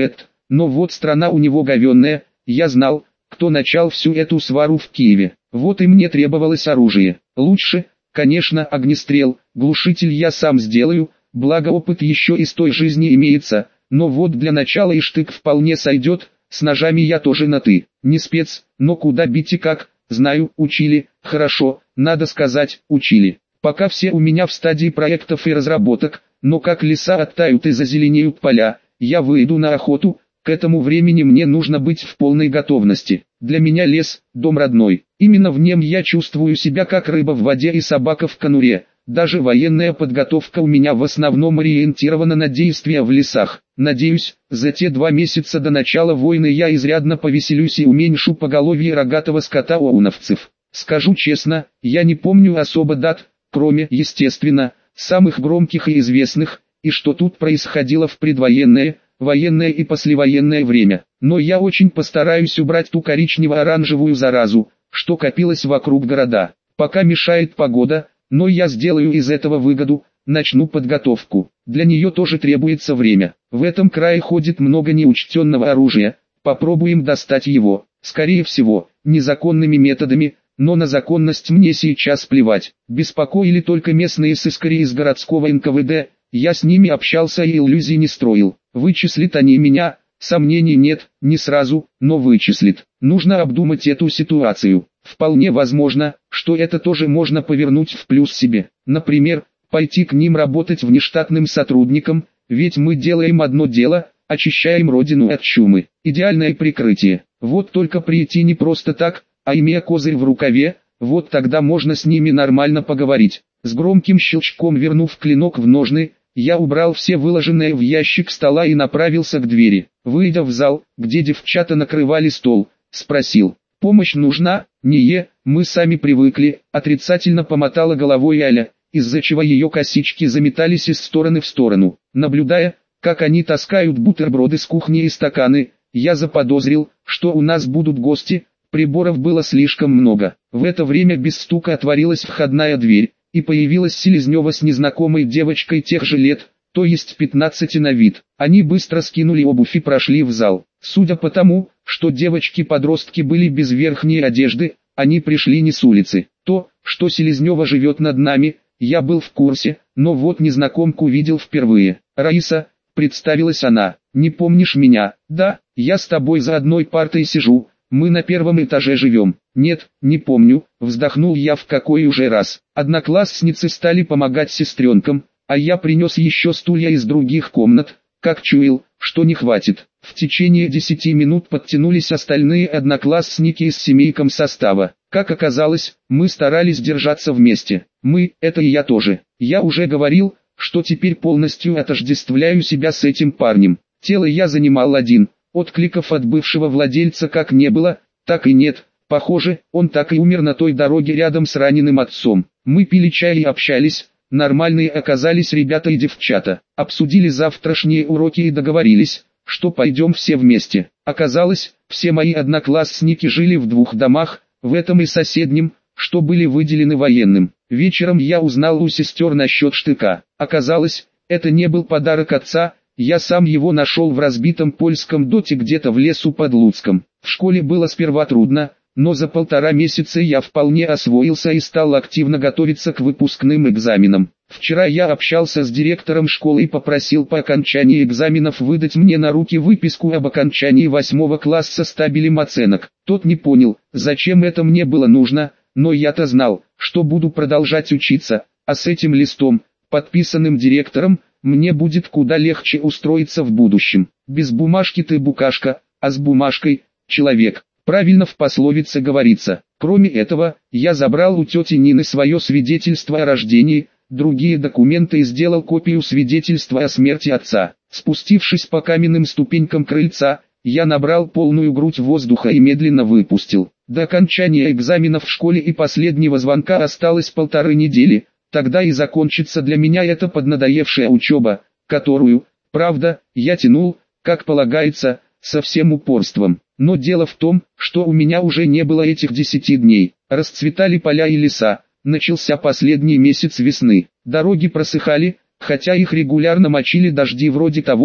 но вот страна у него говенная, я знал, кто начал всю эту свару в Киеве. Вот и мне требовалось оружие. Лучше, конечно, огнестрел, глушитель я сам сделаю, благо опыт еще из той жизни имеется, но вот для начала и штык вполне сойдет, с ножами я тоже на «ты». Не спец, но куда бить и как, знаю, учили, хорошо, надо сказать, учили. Пока все у меня в стадии проектов и разработок, но как леса оттают и зазеленеют поля, я выйду на охоту, к этому времени мне нужно быть в полной готовности. Для меня лес – дом родной, именно в нем я чувствую себя как рыба в воде и собака в конуре. Даже военная подготовка у меня в основном ориентирована на действия в лесах. Надеюсь, за те два месяца до начала войны я изрядно повеселюсь и уменьшу поголовье рогатого скота оуновцев. Скажу честно, я не помню особо дат, кроме, естественно, самых громких и известных, и что тут происходило в предвоенное, военное и послевоенное время. Но я очень постараюсь убрать ту коричнево-оранжевую заразу, что копилась вокруг города. Пока мешает погода, но я сделаю из этого выгоду, начну подготовку. Для нее тоже требуется время. В этом крае ходит много неучтенного оружия, попробуем достать его, скорее всего, незаконными методами, но на законность мне сейчас плевать. Беспокоили только местные сыскари из городского эн ка вэ дэ, я с ними общался и иллюзий не строил. Вычислят они меня, сомнений нет, не сразу, но вычислят. Нужно обдумать эту ситуацию. Вполне возможно, что это тоже можно повернуть в плюс себе. Например, пойти к ним работать внештатным сотрудником, ведь мы делаем одно дело, очищаем родину от чумы. Идеальное прикрытие. Вот только прийти не просто так, а имея козырь в рукаве, вот тогда можно с ними нормально поговорить. С громким щелчком вернув клинок в ножны, я убрал все выложенное в ящик стола и направился к двери. Выйдя в зал, где девчата накрывали стол, спросил: «Помощь нужна?» «Не, мы сами привыкли», — отрицательно помотала головой Аля, из-за чего ее косички заметались из стороны в сторону. Наблюдая, как они таскают бутерброды с кухни и стаканы, я заподозрил, что у нас будут гости, приборов было слишком много. В это время без стука отворилась входная дверь, и появилась Селезнева с незнакомой девочкой тех же лет, то есть пятнадцати на вид. Они быстро скинули обувь и прошли в зал. Судя по тому, что девочки-подростки были без верхней одежды, они пришли не с улицы. То, что Селезнева живет над нами, я был в курсе, но вот незнакомку видел впервые. «Раиса», — представилась она, — «не помнишь меня?» «Да, я с тобой за одной партой сижу, мы на первом этаже живем». «Нет, не помню», — вздохнул я в какой уже раз. Одноклассницы стали помогать сестренкам, а я принес еще стулья из других комнат, как чуял, что не хватит. В течение десяти минут подтянулись остальные одноклассники из семейком состава. Как оказалось, мы старались держаться вместе. Мы, это и я тоже. Я уже говорил, что теперь полностью отождествляю себя с этим парнем. Тело я занимал один, откликов от бывшего владельца как не было, так и нет. Похоже, он так и умер на той дороге рядом с раненым отцом. Мы пили чай и общались. Нормальные оказались ребята и девчата. Обсудили завтрашние уроки и договорились, что пойдем все вместе. Оказалось, все мои одноклассники жили в двух домах, в этом и соседнем, что были выделены военным. Вечером я узнал у сестер насчет штыка. Оказалось, это не был подарок отца, я сам его нашел в разбитом польском доте где-то в лесу под Луцком. В школе было сперва трудно, но за полтора месяца я вполне освоился и стал активно готовиться к выпускным экзаменам. Вчера я общался с директором школы и попросил по окончании экзаменов выдать мне на руки выписку об окончании восьмого класса с табелем оценок. Тот не понял, зачем это мне было нужно, но я-то знал, что буду продолжать учиться, а с этим листом, подписанным директором, мне будет куда легче устроиться в будущем. Без бумажки ты букашка, а с бумажкой – человек. Правильно в пословице говорится. Кроме этого, я забрал у тети Нины свое свидетельство о рождении, другие документы и сделал копию свидетельства о смерти отца. Спустившись по каменным ступенькам крыльца, я набрал полную грудь воздуха и медленно выпустил. До окончания экзаменов в школе и последнего звонка осталось полторы недели, тогда и закончится для меня эта поднадоевшая учеба, которую, правда, я тянул, как полагается, со всем упорством. Но дело в том, что у меня уже не было этих десяти дней. Расцветали поля и леса, начался последний месяц весны. Дороги просыхали, хотя их регулярно мочили дожди вроде того,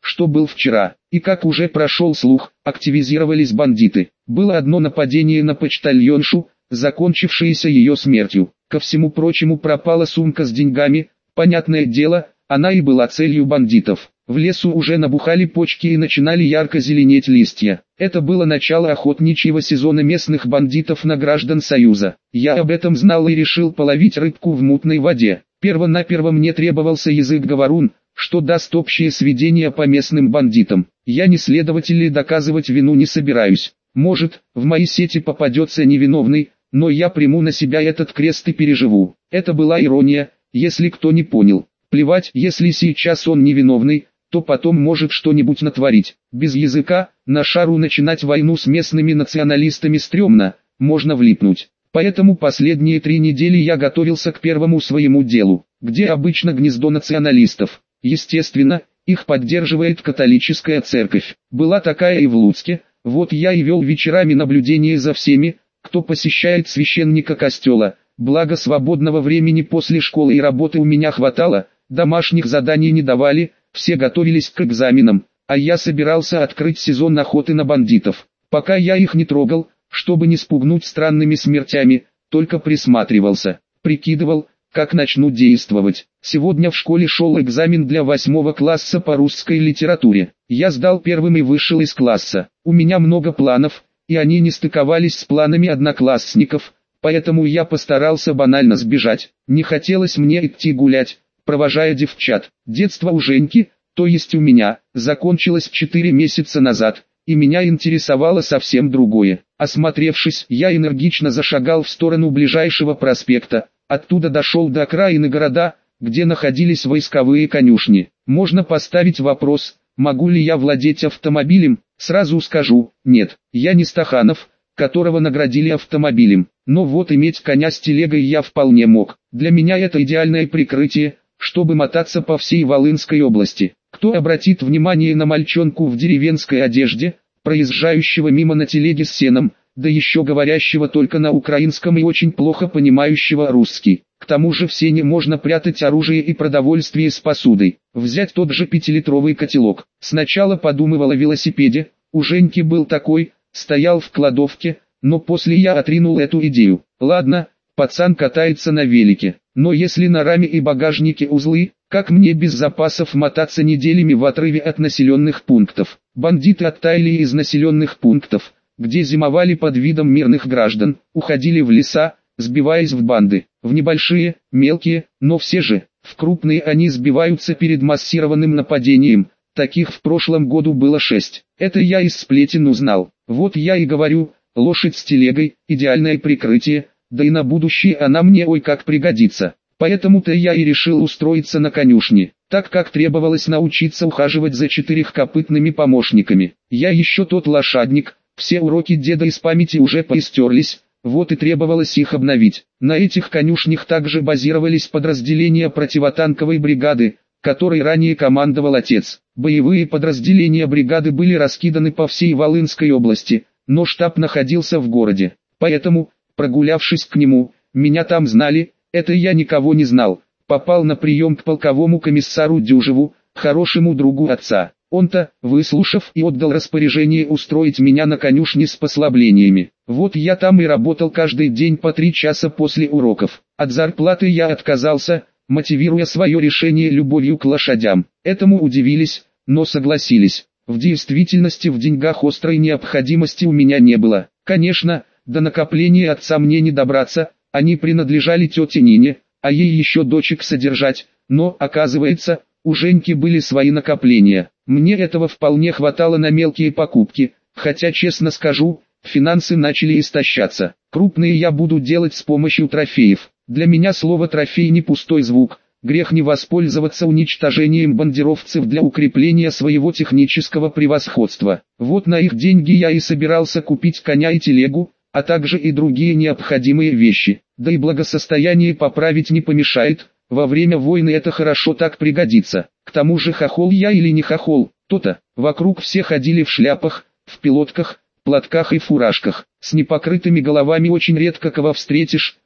что был вчера. И как уже прошел слух, активизировались бандиты. Было одно нападение на почтальоншу, закончившееся ее смертью. Ко всему прочему пропала сумка с деньгами, понятное дело, она и была целью бандитов. В лесу уже набухали почки и начинали ярко зеленеть листья. Это было начало охотничьего сезона местных бандитов на граждан Союза. Я об этом знал и решил половить рыбку в мутной воде. Первонаперво мне требовался язык-говорун, что даст общее сведение по местным бандитам. Я не следователь и доказывать вину не собираюсь. Может, в мои сети попадется невиновный, но я приму на себя этот крест и переживу. Это была ирония, если кто не понял. Плевать, если сейчас он невиновный, то потом может что-нибудь натворить. Без языка, на шару начинать войну с местными националистами стрёмно, можно влипнуть. Поэтому последние три недели я готовился к первому своему делу, где обычно гнездо националистов. Естественно, их поддерживает католическая церковь. Была такая и в Луцке, вот я и вел вечерами наблюдение за всеми, кто посещает священника костела. Благо свободного времени после школы и работы у меня хватало, домашних заданий не давали, все готовились к экзаменам, а я собирался открыть сезон охоты на бандитов. Пока я их не трогал, чтобы не спугнуть странными смертями, только присматривался, прикидывал, как начну действовать. Сегодня в школе шел экзамен для восьмого класса по русской литературе. Я сдал первым и вышел из класса. У меня много планов, и они не стыковались с планами одноклассников, поэтому я постарался банально сбежать. Не хотелось мне идти гулять, провожая девчат. Детство у Женьки, то есть у меня, закончилось четыре месяца назад, и меня интересовало совсем другое. Осмотревшись, я энергично зашагал в сторону ближайшего проспекта, оттуда дошел до окраины города, где находились войсковые конюшни. Можно поставить вопрос, могу ли я владеть автомобилем? Сразу скажу, нет, я не Стаханов, которого наградили автомобилем, но вот иметь коня с телегой я вполне мог. Для меня это идеальное прикрытие, чтобы мотаться по всей Волынской области. Кто обратит внимание на мальчонку в деревенской одежде, проезжающего мимо на телеге с сеном, да еще говорящего только на украинском и очень плохо понимающего русский. К тому же в сене можно прятать оружие и продовольствие с посудой. Взять тот же пятилитровый котелок. Сначала подумывал о велосипеде, у Женьки был такой, стоял в кладовке, но после я отринул эту идею. Ладно, пацан катается на велике, но если на раме и багажнике узлы, как мне без запасов мотаться неделями в отрыве от населенных пунктов? Бандиты оттаяли из населенных пунктов, где зимовали под видом мирных граждан, уходили в леса, сбиваясь в банды, в небольшие, мелкие, но все же, в крупные они сбиваются перед массированным нападением, таких в прошлом году было шесть. Это я из сплетен узнал. Вот я и говорю, лошадь с телегой, идеальное прикрытие, да и на будущее она мне ой как пригодится. Поэтому-то я и решил устроиться на конюшне, так как требовалось научиться ухаживать за четырехкопытными помощниками. Я еще тот лошадник, все уроки деда из памяти уже поистерлись, вот и требовалось их обновить. На этих конюшнях также базировались подразделения противотанковой бригады, которой ранее командовал отец. Боевые подразделения бригады были раскиданы по всей Волынской области, но штаб находился в городе. Поэтому, прогулявшись к нему, меня там знали, это я никого не знал. Попал на прием к полковому комиссару Дюжеву, хорошему другу отца. Он-то, выслушав и отдал распоряжение устроить меня на конюшне с послаблениями. Вот я там и работал каждый день по три часа после уроков. От зарплаты я отказался, мотивируя свое решение любовью к лошадям. Этому удивились, но согласились. В действительности в деньгах острой необходимости у меня не было. Конечно, до накопления отца мне не добраться, они принадлежали тете Нине, а ей еще дочек содержать, но, оказывается, у Женьки были свои накопления. Мне этого вполне хватало на мелкие покупки, хотя честно скажу, финансы начали истощаться. Крупные я буду делать с помощью трофеев. Для меня слово «трофей» не пустой звук, грех не воспользоваться уничтожением бандеровцев для укрепления своего технического превосходства. Вот на их деньги я и собирался купить коня и телегу, а также и другие необходимые вещи. Да и благосостояние поправить не помешает, во время войны это хорошо так пригодится. К тому же хохол я или не хохол, то-то, вокруг все ходили в шляпах, в пилотках, платках и фуражках. С непокрытыми головами очень редко кого встретишь,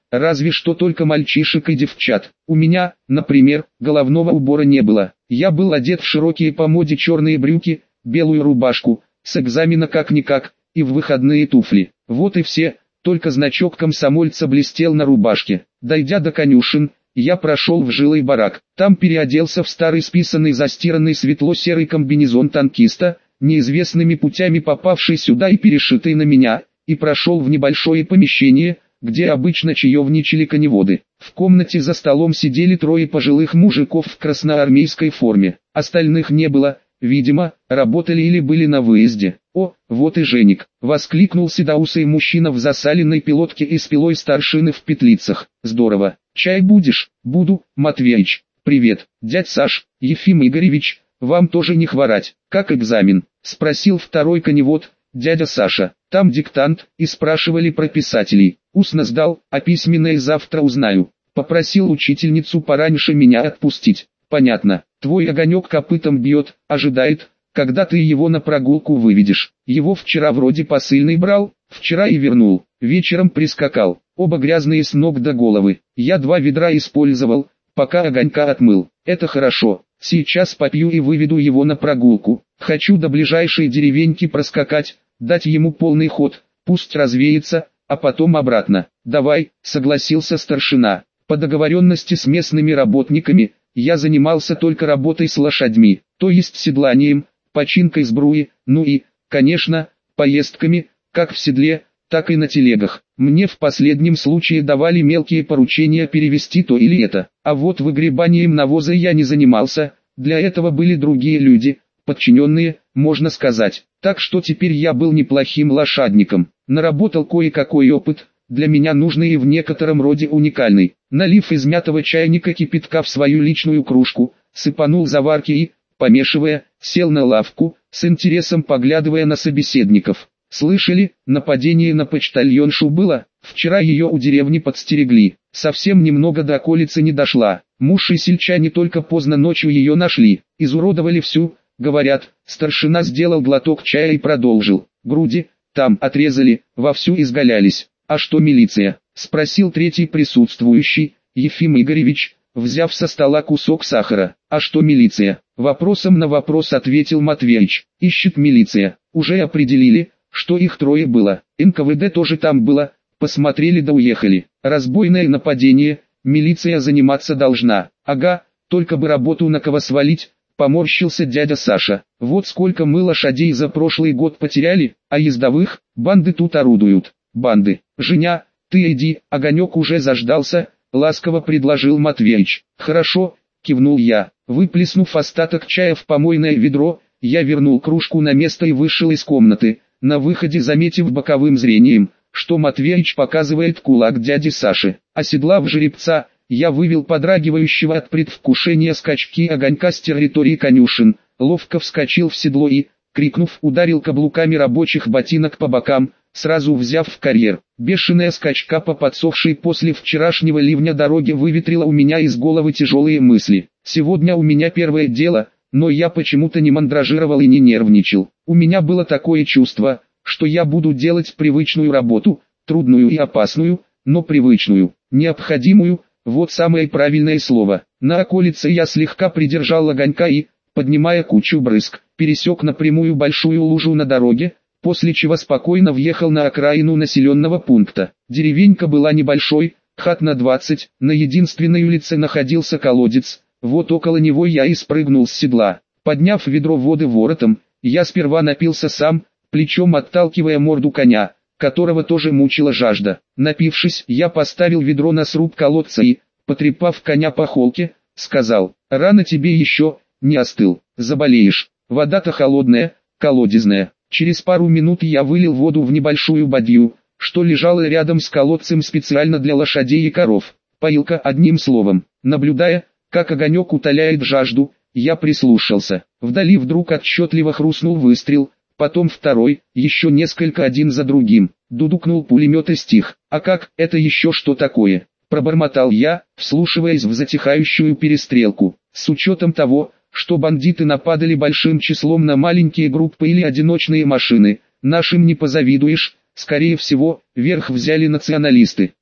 разве что только мальчишек и девчат. У меня, например, головного убора не было. Я был одет в широкие по моде черные брюки, белую рубашку, с экзамена как-никак, и в выходные туфли. Вот и все, только значок комсомольца блестел на рубашке. Дойдя до конюшен, я прошел в жилой барак. Там переоделся в старый списанный застиранный светло-серый комбинезон танкиста, неизвестными путями попавший сюда и перешитый на меня, и прошел в небольшое помещение, где обычно чаевничали коневоды. В комнате за столом сидели трое пожилых мужиков в красноармейской форме. Остальных не было, видимо, работали или были на выезде. «О, вот и Женик!» — воскликнул седоусый мужчина в засаленной пилотке и с пилой старшины в петлицах. «Здорово! Чай будешь?» «Буду, Матвеич. Привет, дядь Саш, Ефим Игоревич, вам тоже не хворать. Как экзамен?» — спросил второй коневод, дядя Саша. «Там диктант, и спрашивали про писателей. Устно сдал, а письменное завтра узнаю. Попросил учительницу пораньше меня отпустить». «Понятно. Твой огонек копытом бьет, ожидает, когда ты его на прогулку выведешь. Его вчера вроде посыльный брал, вчера и вернул, вечером прискакал. Оба грязные с ног до головы. Я два ведра использовал, пока огонька отмыл. Это хорошо. Сейчас попью и выведу его на прогулку. Хочу до ближайшей деревеньки проскакать, дать ему полный ход, пусть развеется, а потом обратно». «Давай», — согласился старшина. По договоренности с местными работниками, я занимался только работой с лошадьми, то есть седланием, починкой сбруи, ну и, конечно, поездками, как в седле, так и на телегах. Мне в последнем случае давали мелкие поручения перевести то или это, а вот выгребанием навоза я не занимался, для этого были другие люди, подчиненные, можно сказать. Так что теперь я был неплохим лошадником, наработал кое-какой опыт, для меня нужный и в некотором роде уникальный. Налив из мятого чайника кипятка в свою личную кружку, сыпанул заварки и, помешивая, сел на лавку, с интересом поглядывая на собеседников. «Слышали, нападение на почтальоншу было? Вчера ее у деревни подстерегли. Совсем немного до околицы не дошла. Муж и сельчане только поздно ночью ее нашли. Изуродовали всю, говорят». Старшина сделал глоток чая и продолжил. «Груди, там отрезали, вовсю изгалялись». «А что милиция?» — спросил третий присутствующий, Ефим Игоревич, взяв со стола кусок сахара. «А что милиция?» — вопросом на вопрос ответил Матвеич. «Ищет милиция. Уже определили, что их трое было. эн ка вэ дэ тоже там было, посмотрели да уехали. Разбойное нападение, милиция заниматься должна». «Ага, только бы работу на кого свалить», — поморщился дядя Саша. «Вот сколько мы лошадей за прошлый год потеряли, а ездовых, банды тут орудуют». «Банды. Женя, ты иди, огонек уже заждался», — ласково предложил Матвеич. «Хорошо», — кивнул я. Выплеснув остаток чая в помойное ведро, я вернул кружку на место и вышел из комнаты, на выходе заметив боковым зрением, что Матвеич показывает кулак дяде Саши. Оседлав жеребца, я вывел подрагивающего от предвкушения скачки огонька с территории конюшен, ловко вскочил в седло и, крикнув, ударил каблуками рабочих ботинок по бокам, сразу взяв в карьер. Бешеная скачка по подсохшей после вчерашнего ливня дороге выветрила у меня из головы тяжелые мысли. Сегодня у меня первое дело, но я почему-то не мандражировал и не нервничал. У меня было такое чувство, что я буду делать привычную работу, трудную и опасную, но привычную, необходимую, вот самое правильное слово. На околице я слегка придержал огонька и, поднимая кучу брызг, пересек напрямую большую лужу на дороге, после чего спокойно въехал на окраину населенного пункта. Деревенька была небольшой, хат на двадцать, на единственной улице находился колодец, вот около него я и спрыгнул с седла. Подняв ведро воды воротом, я сперва напился сам, плечом отталкивая морду коня, которого тоже мучила жажда. Напившись, я поставил ведро на сруб колодца и, потрепав коня по холке, сказал: «Рано тебе еще, не остыл, заболеешь, вода-то холодная, колодезная». Через пару минут я вылил воду в небольшую бадью, что лежала рядом с колодцем специально для лошадей и коров. Поилка, одним словом. Наблюдая, как огонек утоляет жажду, я прислушался. Вдали вдруг отчетливо хрустнул выстрел, потом второй, еще несколько один за другим. Дудукнул пулемет и стих. «А как, это еще что такое?» Пробормотал я, вслушиваясь в затихающую перестрелку. С учетом того, что бандиты нападали большим числом на маленькие группы или одиночные машины, нашим не позавидуешь, скорее всего, верх взяли националисты.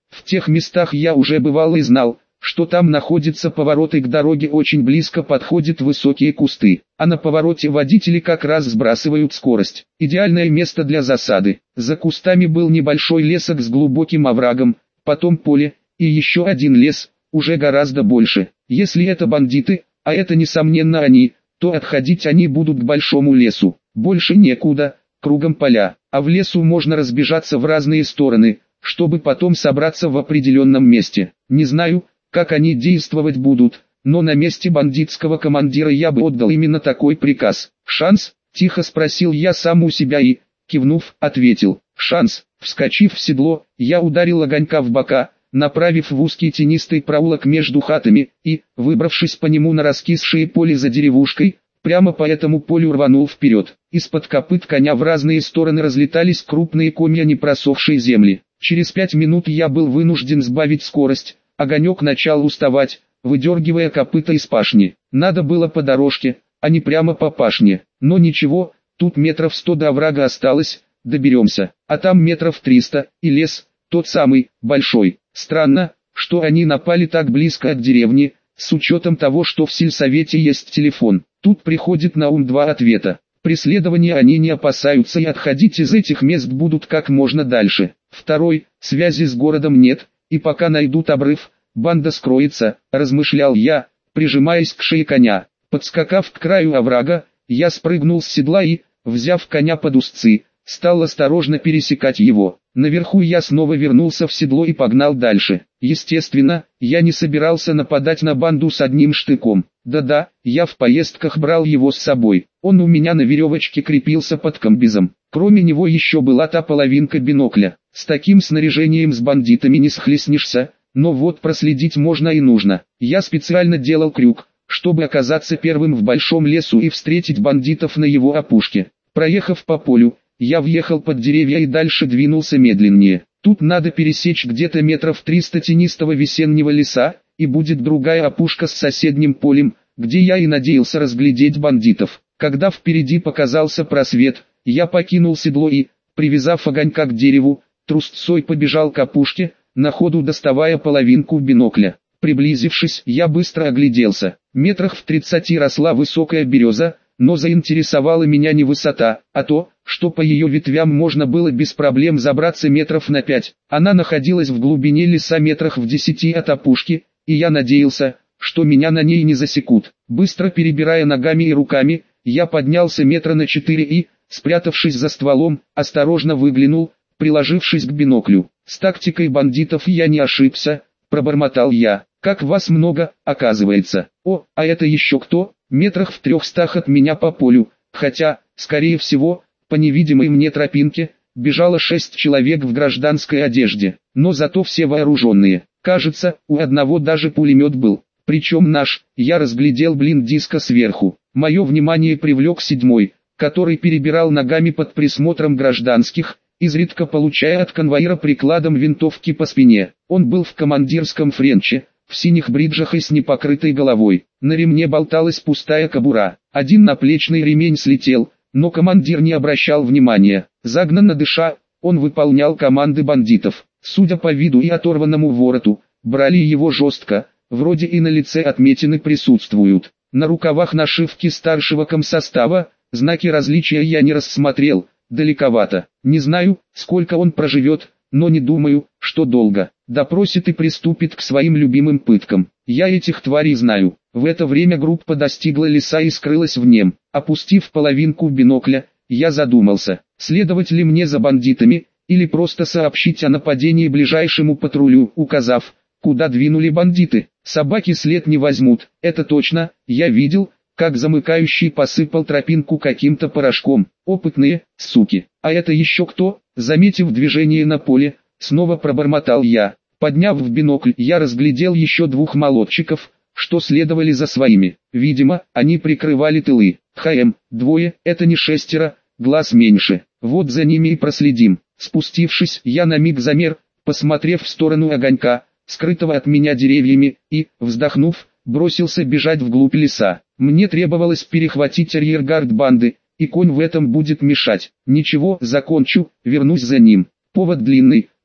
В тех местах я уже бывал и знал, что там находится поворот и к дороге очень близко подходят высокие кусты, а на повороте водители как раз сбрасывают скорость. Идеальное место для засады. За кустами был небольшой лесок с глубоким оврагом, потом поле, и еще один лес, уже гораздо больше. Если это бандиты, а это несомненно они, то отходить они будут к большому лесу. Больше некуда, кругом поля, а в лесу можно разбежаться в разные стороны, чтобы потом собраться в определенном месте. Не знаю, как они действовать будут, но на месте бандитского командира я бы отдал именно такой приказ. «Шанс?» – тихо спросил я сам у себя и, кивнув, ответил. «Шанс». Вскочив в седло, я ударил огонька в бока, направив в узкий тенистый проулок между хатами, и, выбравшись по нему на раскисшее поле за деревушкой, прямо по этому полю рванул вперед. Из-под копыт коня в разные стороны разлетались крупные комья непросохшей земли. Через пять минут я был вынужден сбавить скорость, огонек начал уставать, выдергивая копыта из пашни. Надо было по дорожке, а не прямо по пашне. Но ничего, тут метров сто до оврага осталось, доберемся. А там метров триста, и лес, тот самый, большой. Странно, что они напали так близко от деревни, с учетом того, что в сельсовете есть телефон. Тут приходит на ум два ответа. Преследования они не опасаются и отходить из этих мест будут как можно дальше. Второй, связи с городом нет, и пока найдут обрыв, банда скроется, размышлял я, прижимаясь к шее коня. Подскакав к краю оврага, я спрыгнул с седла и, взяв коня под узцы, стал осторожно пересекать его. Наверху я снова вернулся в седло и погнал дальше. Естественно, я не собирался нападать на банду с одним штыком. Да-да, я в поездках брал его с собой. Он у меня на веревочке крепился под комбизом. Кроме него еще была та половинка бинокля. С таким снаряжением с бандитами не схлестнешься, но вот проследить можно и нужно. Я специально делал крюк, чтобы оказаться первым в большом лесу и встретить бандитов на его опушке. Проехав по полю, я въехал под деревья и дальше двинулся медленнее. Тут надо пересечь где-то метров триста тенистого весеннего леса, и будет другая опушка с соседним полем, где я и надеялся разглядеть бандитов. Когда впереди показался просвет, я покинул седло и, привязав огонька к дереву, трусцой побежал к опушке, на ходу доставая половинку бинокля. Приблизившись, я быстро огляделся. Метрах в тридцати росла высокая береза, но заинтересовала меня не высота, а то, что по ее ветвям можно было без проблем забраться метров на пять. Она находилась в глубине леса метрах в десяти от опушки, и я надеялся, что меня на ней не засекут. Быстро перебирая ногами и руками, я поднялся метра на четыре и, спрятавшись за стволом, осторожно выглянул, приложившись к биноклю. С тактикой бандитов я не ошибся, пробормотал я. Как вас много, оказывается. О, а это еще кто? Метрах в трехстах от меня по полю, хотя, скорее всего, по невидимой мне тропинке, бежало шесть человек в гражданской одежде, но зато все вооруженные. Кажется, у одного даже пулемет был, причем наш. Я разглядел блин диска сверху. Мое внимание привлек седьмой, который перебирал ногами под присмотром гражданских, изредка получая от конвоира прикладом винтовки по спине. Он был в командирском френче, в синих бриджах и с непокрытой головой. На ремне болталась пустая кобура. Один наплечный ремень слетел, но командир не обращал внимания. Загнанно дыша, он выполнял команды бандитов. Судя по виду и оторванному вороту, брали его жестко, вроде и на лице отметины присутствуют. На рукавах нашивки старшего комсостава, знаки различия я не рассмотрел, далековато. Не знаю, сколько он проживет, но не думаю, что долго. Допросит и приступит к своим любимым пыткам. Я этих тварей знаю. В это время группа достигла леса и скрылась в нем. Опустив половинку бинокля, я задумался, следовать ли мне за бандитами, или просто сообщить о нападении ближайшему патрулю, указав, куда двинули бандиты. Собаки след не возьмут, это точно. Я видел, как замыкающий посыпал тропинку каким-то порошком. Опытные, суки. А это еще кто? Заметив движение на поле, снова пробормотал я. Подняв в бинокль, я разглядел еще двух молодчиков, что следовали за своими. Видимо, они прикрывали тылы. ХМ, двое, это не шестеро, глаз меньше. Вот за ними и проследим. Спустившись, я на миг замер, посмотрев в сторону огонька, скрытого от меня деревьями, и, вздохнув, бросился бежать вглубь леса. Мне требовалось перехватить арьергард банды, и конь в этом будет мешать. Ничего, закончу, вернусь за ним. Повод длинный,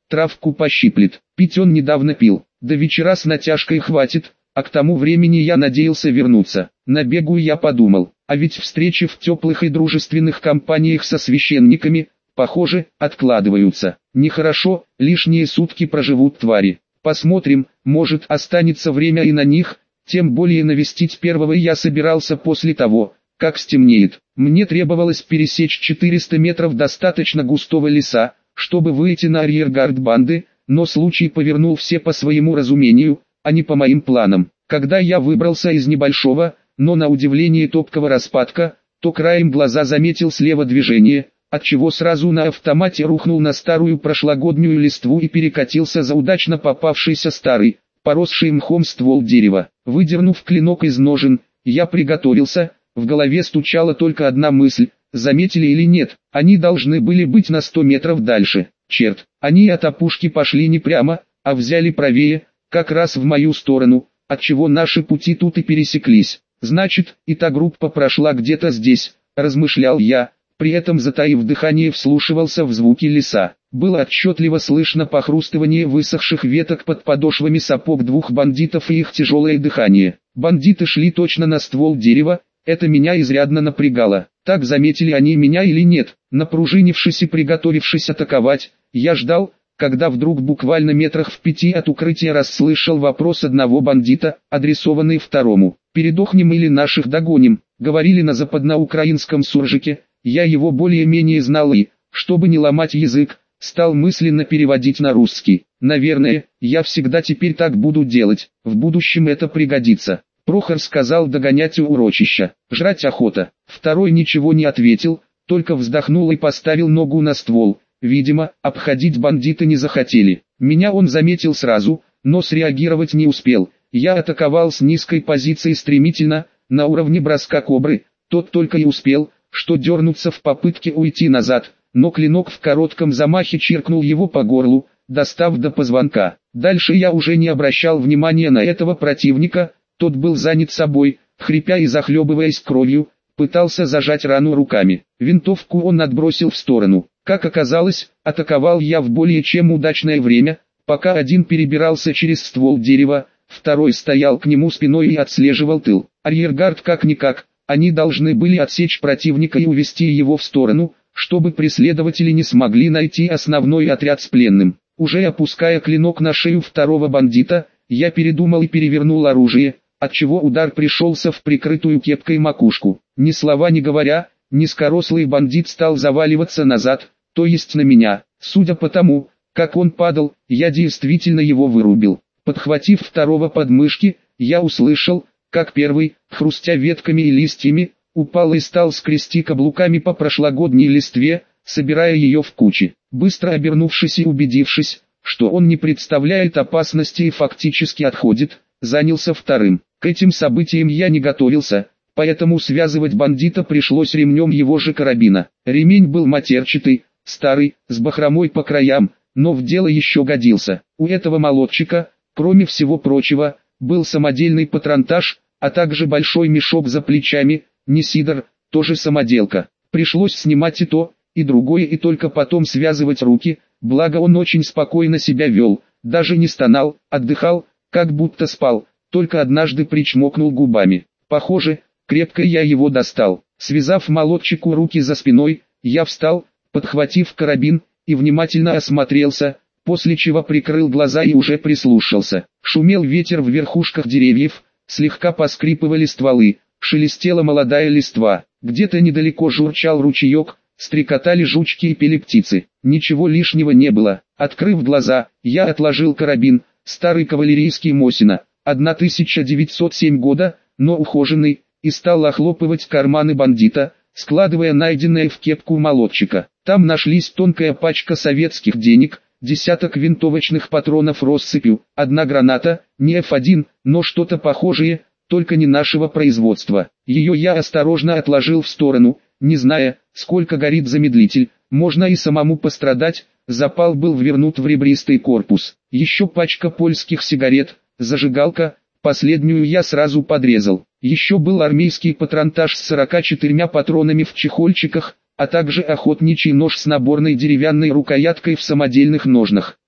травку пощиплет. Пить он недавно пил, до вечера с натяжкой хватит, а к тому времени я надеялся вернуться. На бегу я подумал, а ведь встречи в теплых и дружественных компаниях со священниками, похоже, откладываются. Нехорошо, лишние сутки проживут твари. Посмотрим, может останется время и на них, тем более навестить первого я собирался после того, как стемнеет. Мне требовалось пересечь четыреста метров достаточно густого леса, чтобы выйти на арьергард банды, но случай повернул все по своему разумению, а не по моим планам. Когда я выбрался из небольшого, но на удивление топкого распадка, то краем глаза заметил слева движение, отчего сразу на автомате рухнул на старую прошлогоднюю листву и перекатился за удачно попавшийся старый, поросший мхом ствол дерева. Выдернув клинок из ножен, я приготовился, в голове стучала только одна мысль: заметили или нет, они должны были быть на сто метров дальше. Черт, они от опушки пошли не прямо, а взяли правее, как раз в мою сторону, отчего наши пути тут и пересеклись. Значит, и та группа прошла где-то здесь, размышлял я, при этом затаив дыхание вслушивался в звуки леса. Было отчетливо слышно похрустывание высохших веток под подошвами сапог двух бандитов и их тяжелое дыхание. Бандиты шли точно на ствол дерева, это меня изрядно напрягало. Так заметили они меня или нет? Напружинившись и приготовившись атаковать, я ждал, когда вдруг буквально метрах в пяти от укрытия расслышал вопрос одного бандита, адресованный второму. «Передохнем или наших догоним?» — говорили на западноукраинском суржике. Я его более-менее знал и, чтобы не ломать язык, стал мысленно переводить на русский. Наверное, я всегда теперь так буду делать, в будущем это пригодится. Прохор сказал догонять у урочища. Жрать охота. Второй ничего не ответил, только вздохнул и поставил ногу на ствол. Видимо, обходить бандиты не захотели. Меня он заметил сразу, но среагировать не успел. Я атаковал с низкой позиции стремительно, на уровне броска кобры. Тот только и успел, что дернуться в попытке уйти назад, но клинок в коротком замахе чиркнул его по горлу, достав до позвонка. Дальше я уже не обращал внимания на этого противника, тот был занят собой, хрипя и захлебываясь кровью, пытался зажать рану руками. Винтовку он отбросил в сторону. Как оказалось, атаковал я в более чем удачное время, пока один перебирался через ствол дерева, второй стоял к нему спиной и отслеживал тыл. Арьергард как-никак, они должны были отсечь противника и увести его в сторону, чтобы преследователи не смогли найти основной отряд с пленным. Уже опуская клинок на шею второго бандита, я передумал и перевернул оружие, отчего удар пришелся в прикрытую кепкой макушку. Ни слова не говоря, низкорослый бандит стал заваливаться назад, то есть на меня. Судя по тому, как он падал, я действительно его вырубил. Подхватив второго под мышки, я услышал, как первый, хрустя ветками и листьями, упал и стал скрести каблуками по прошлогодней листве, собирая ее в кучи. Быстро обернувшись и убедившись, что он не представляет опасности и фактически отходит, занялся вторым. К этим событиям я не готовился, поэтому связывать бандита пришлось ремнем его же карабина. Ремень был матерчатый, старый, с бахромой по краям, но в дело еще годился. У этого молодчика, кроме всего прочего, был самодельный патронтаж, а также большой мешок за плечами, не сидор, тоже самоделка. Пришлось снимать и то, и другое и только потом связывать руки, благо он очень спокойно себя вел, даже не стонал, отдыхал, как будто спал, только однажды причмокнул губами. Похоже, крепко я его достал. Связав молодчику руки за спиной, я встал, подхватив карабин, и внимательно осмотрелся, после чего прикрыл глаза и уже прислушался. Шумел ветер в верхушках деревьев, слегка поскрипывали стволы, шелестела молодая листва, где-то недалеко журчал ручеек, стрекотали жучки и пели птицы. Ничего лишнего не было. Открыв глаза, я отложил карабин, старый кавалерийский Мосина, тысяча девятьсот седьмого года, но ухоженный, и стал охлопывать карманы бандита, складывая найденное в кепку молодчика. Там нашлись тонкая пачка советских денег, десяток винтовочных патронов россыпью, одна граната, не эф один, но что-то похожее, только не нашего производства. Ее я осторожно отложил в сторону, не зная, сколько горит замедлитель, можно и самому пострадать. Запал был ввернут в ребристый корпус. Еще пачка польских сигарет, зажигалка, последнюю я сразу подрезал. Еще был армейский патронтаж с сорока четырьмя патронами в чехольчиках, а также охотничий нож с наборной деревянной рукояткой в самодельных ножнах.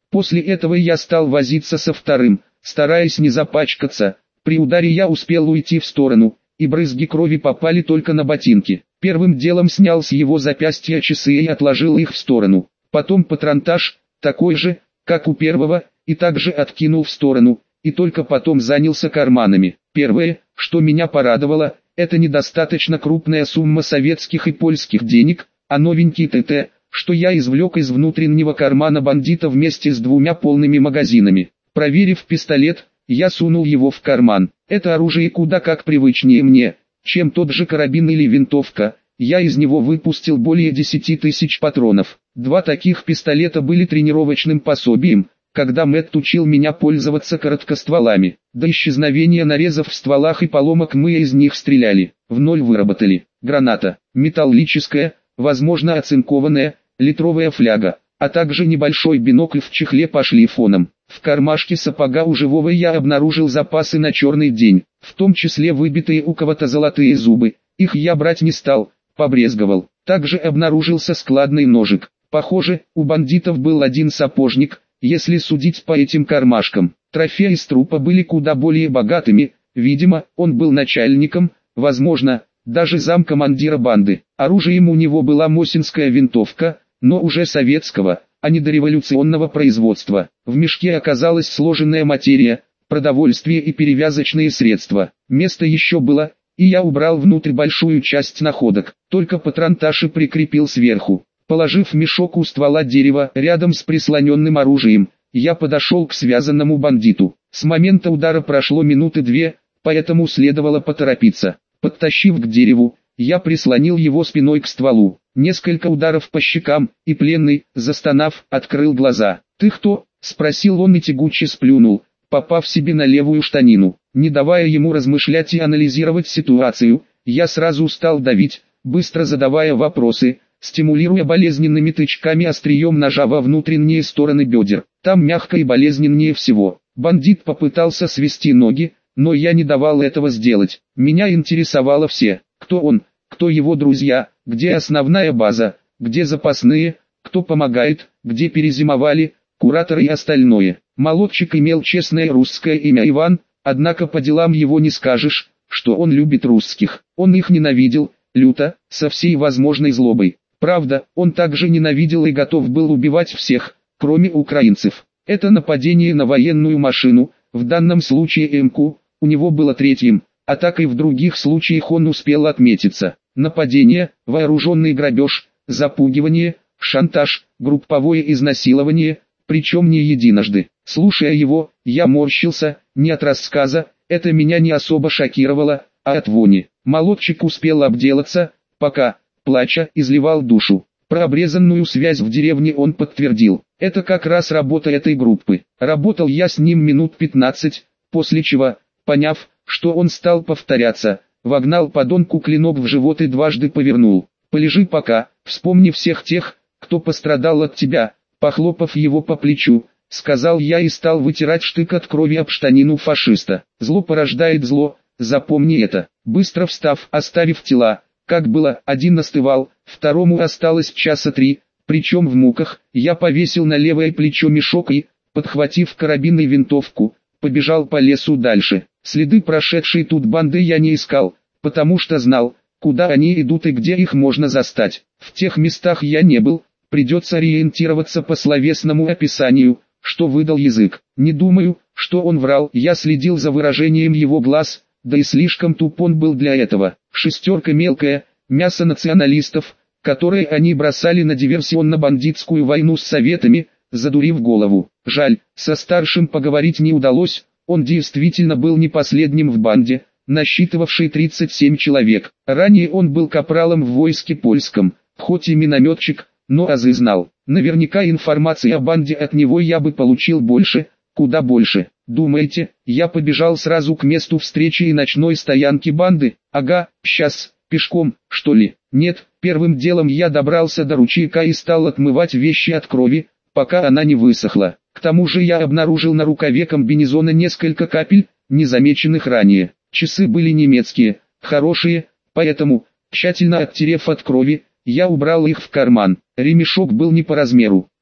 После этого я стал возиться со вторым, стараясь не запачкаться. При ударе я успел уйти в сторону, и брызги крови попали только на ботинки. Первым делом снял с его запястья часы и отложил их в сторону. Потом патронтаж, такой же, как у первого, и также откинул в сторону, и только потом занялся карманами. Первое, что меня порадовало, это недостаточно крупная сумма советских и польских денег, а новенький ТТ, что я извлек из внутреннего кармана бандита вместе с двумя полными магазинами. Проверив пистолет, я сунул его в карман. Это оружие куда как привычнее мне, чем тот же карабин или винтовка. Я из него выпустил более десяти тысяч патронов. Два таких пистолета были тренировочным пособием, когда Мэтт учил меня пользоваться короткостволами. До исчезновения нарезов в стволах и поломок мы из них стреляли. В ноль выработали. Граната, металлическая, возможно оцинкованная, литровая фляга, а также небольшой бинокль в чехле пошли фоном. В кармашке сапога у живого я обнаружил запасы на черный день, в том числе выбитые у кого-то золотые зубы. Их я брать не стал, побрезговал. Также обнаружился складный ножик. Похоже, у бандитов был один сапожник, если судить по этим кармашкам. Трофеи из трупа были куда более богатыми, видимо, он был начальником, возможно, даже замкомандира банды. Оружием у него была мосинская винтовка, но уже советского, а не дореволюционного производства. В мешке оказалась сложенная материя, продовольствие и перевязочные средства. Место еще было, и я убрал внутрь большую часть находок, только патронтаж и прикрепил сверху. Положив мешок у ствола дерева рядом с прислоненным оружием, я подошел к связанному бандиту. С момента удара прошло минуты две, поэтому следовало поторопиться. Подтащив к дереву, я прислонил его спиной к стволу. Несколько ударов по щекам, и пленный, застонав, открыл глаза. «Ты кто?» – спросил он и тягуче сплюнул, попав себе на левую штанину. Не давая ему размышлять и анализировать ситуацию, я сразу стал давить, быстро задавая вопросы, стимулируя болезненными тычками острием ножа во внутренние стороны бедер. Там мягко и болезненнее всего. Бандит попытался свести ноги, но я не давал этого сделать. Меня интересовало все: кто он, кто его друзья, где основная база, где запасные, кто помогает, где перезимовали, кураторы и остальное. Молодчик имел честное русское имя Иван, однако по делам его не скажешь, что он любит русских. Он их ненавидел, люто, со всей возможной злобой. Правда, он также ненавидел и готов был убивать всех, кроме украинцев. Это нападение на военную машину, в данном случае МК, у него было третьим, а так и в других случаях он успел отметиться. Нападение, вооруженный грабеж, запугивание, шантаж, групповое изнасилование, причем не единожды. Слушая его, я морщился, не от рассказа, это меня не особо шокировало, а от вони. Молодчик успел обделаться, пока, плача, изливал душу. Про обрезанную связь в деревне он подтвердил. Это как раз работа этой группы. Работал я с ним минут пятнадцать, после чего, поняв, что он стал повторяться, вогнал подонку клинок в живот и дважды повернул. «Полежи пока, вспомни всех тех, кто пострадал от тебя», похлопав его по плечу, сказал я и стал вытирать штык от крови об штанину фашиста. Зло порождает зло, запомни это. Быстро встав, оставив тела, как было, один остывал, второму осталось часа три, причем в муках, я повесил на левое плечо мешок и, подхватив карабин и винтовку, побежал по лесу дальше. Следы прошедшей тут банды я не искал, потому что знал, куда они идут и где их можно застать. В тех местах я не был, придется ориентироваться по словесному описанию, что выдал язык. Не думаю, что он врал, я следил за выражением его глаз, да и слишком туп он был для этого. Шестерка мелкая, мясо националистов, которые они бросали на диверсионно-бандитскую войну с советами, задурив голову. Жаль, со старшим поговорить не удалось, он действительно был не последним в банде, насчитывавшей тридцать семь человек. Ранее он был капралом в войске польском, хоть и минометчик, но азы знал. Наверняка информации о банде от него я бы получил больше, куда больше. Думаете, я побежал сразу к месту встречи и ночной стоянки банды? Ага, сейчас, пешком, что ли? Нет, первым делом я добрался до ручейка и стал отмывать вещи от крови, пока она не высохла. К тому же я обнаружил на рукаве комбинезона несколько капель, незамеченных ранее. Часы были немецкие, хорошие, поэтому, тщательно оттерев от крови, я убрал их в карман. Ремешок был не по размеру.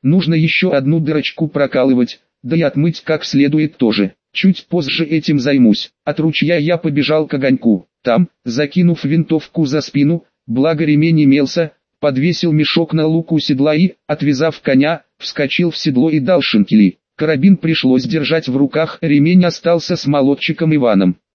Нужно еще одну дырочку прокалывать, да и отмыть как следует тоже. Чуть позже этим займусь. От ручья я побежал к огоньку. Там, закинув винтовку за спину, благо ремень имелся, подвесил мешок на луку седла и, отвязав коня, вскочил в седло и дал шинкели. Карабин пришлось держать в руках, ремень остался с молодчиком Иваном.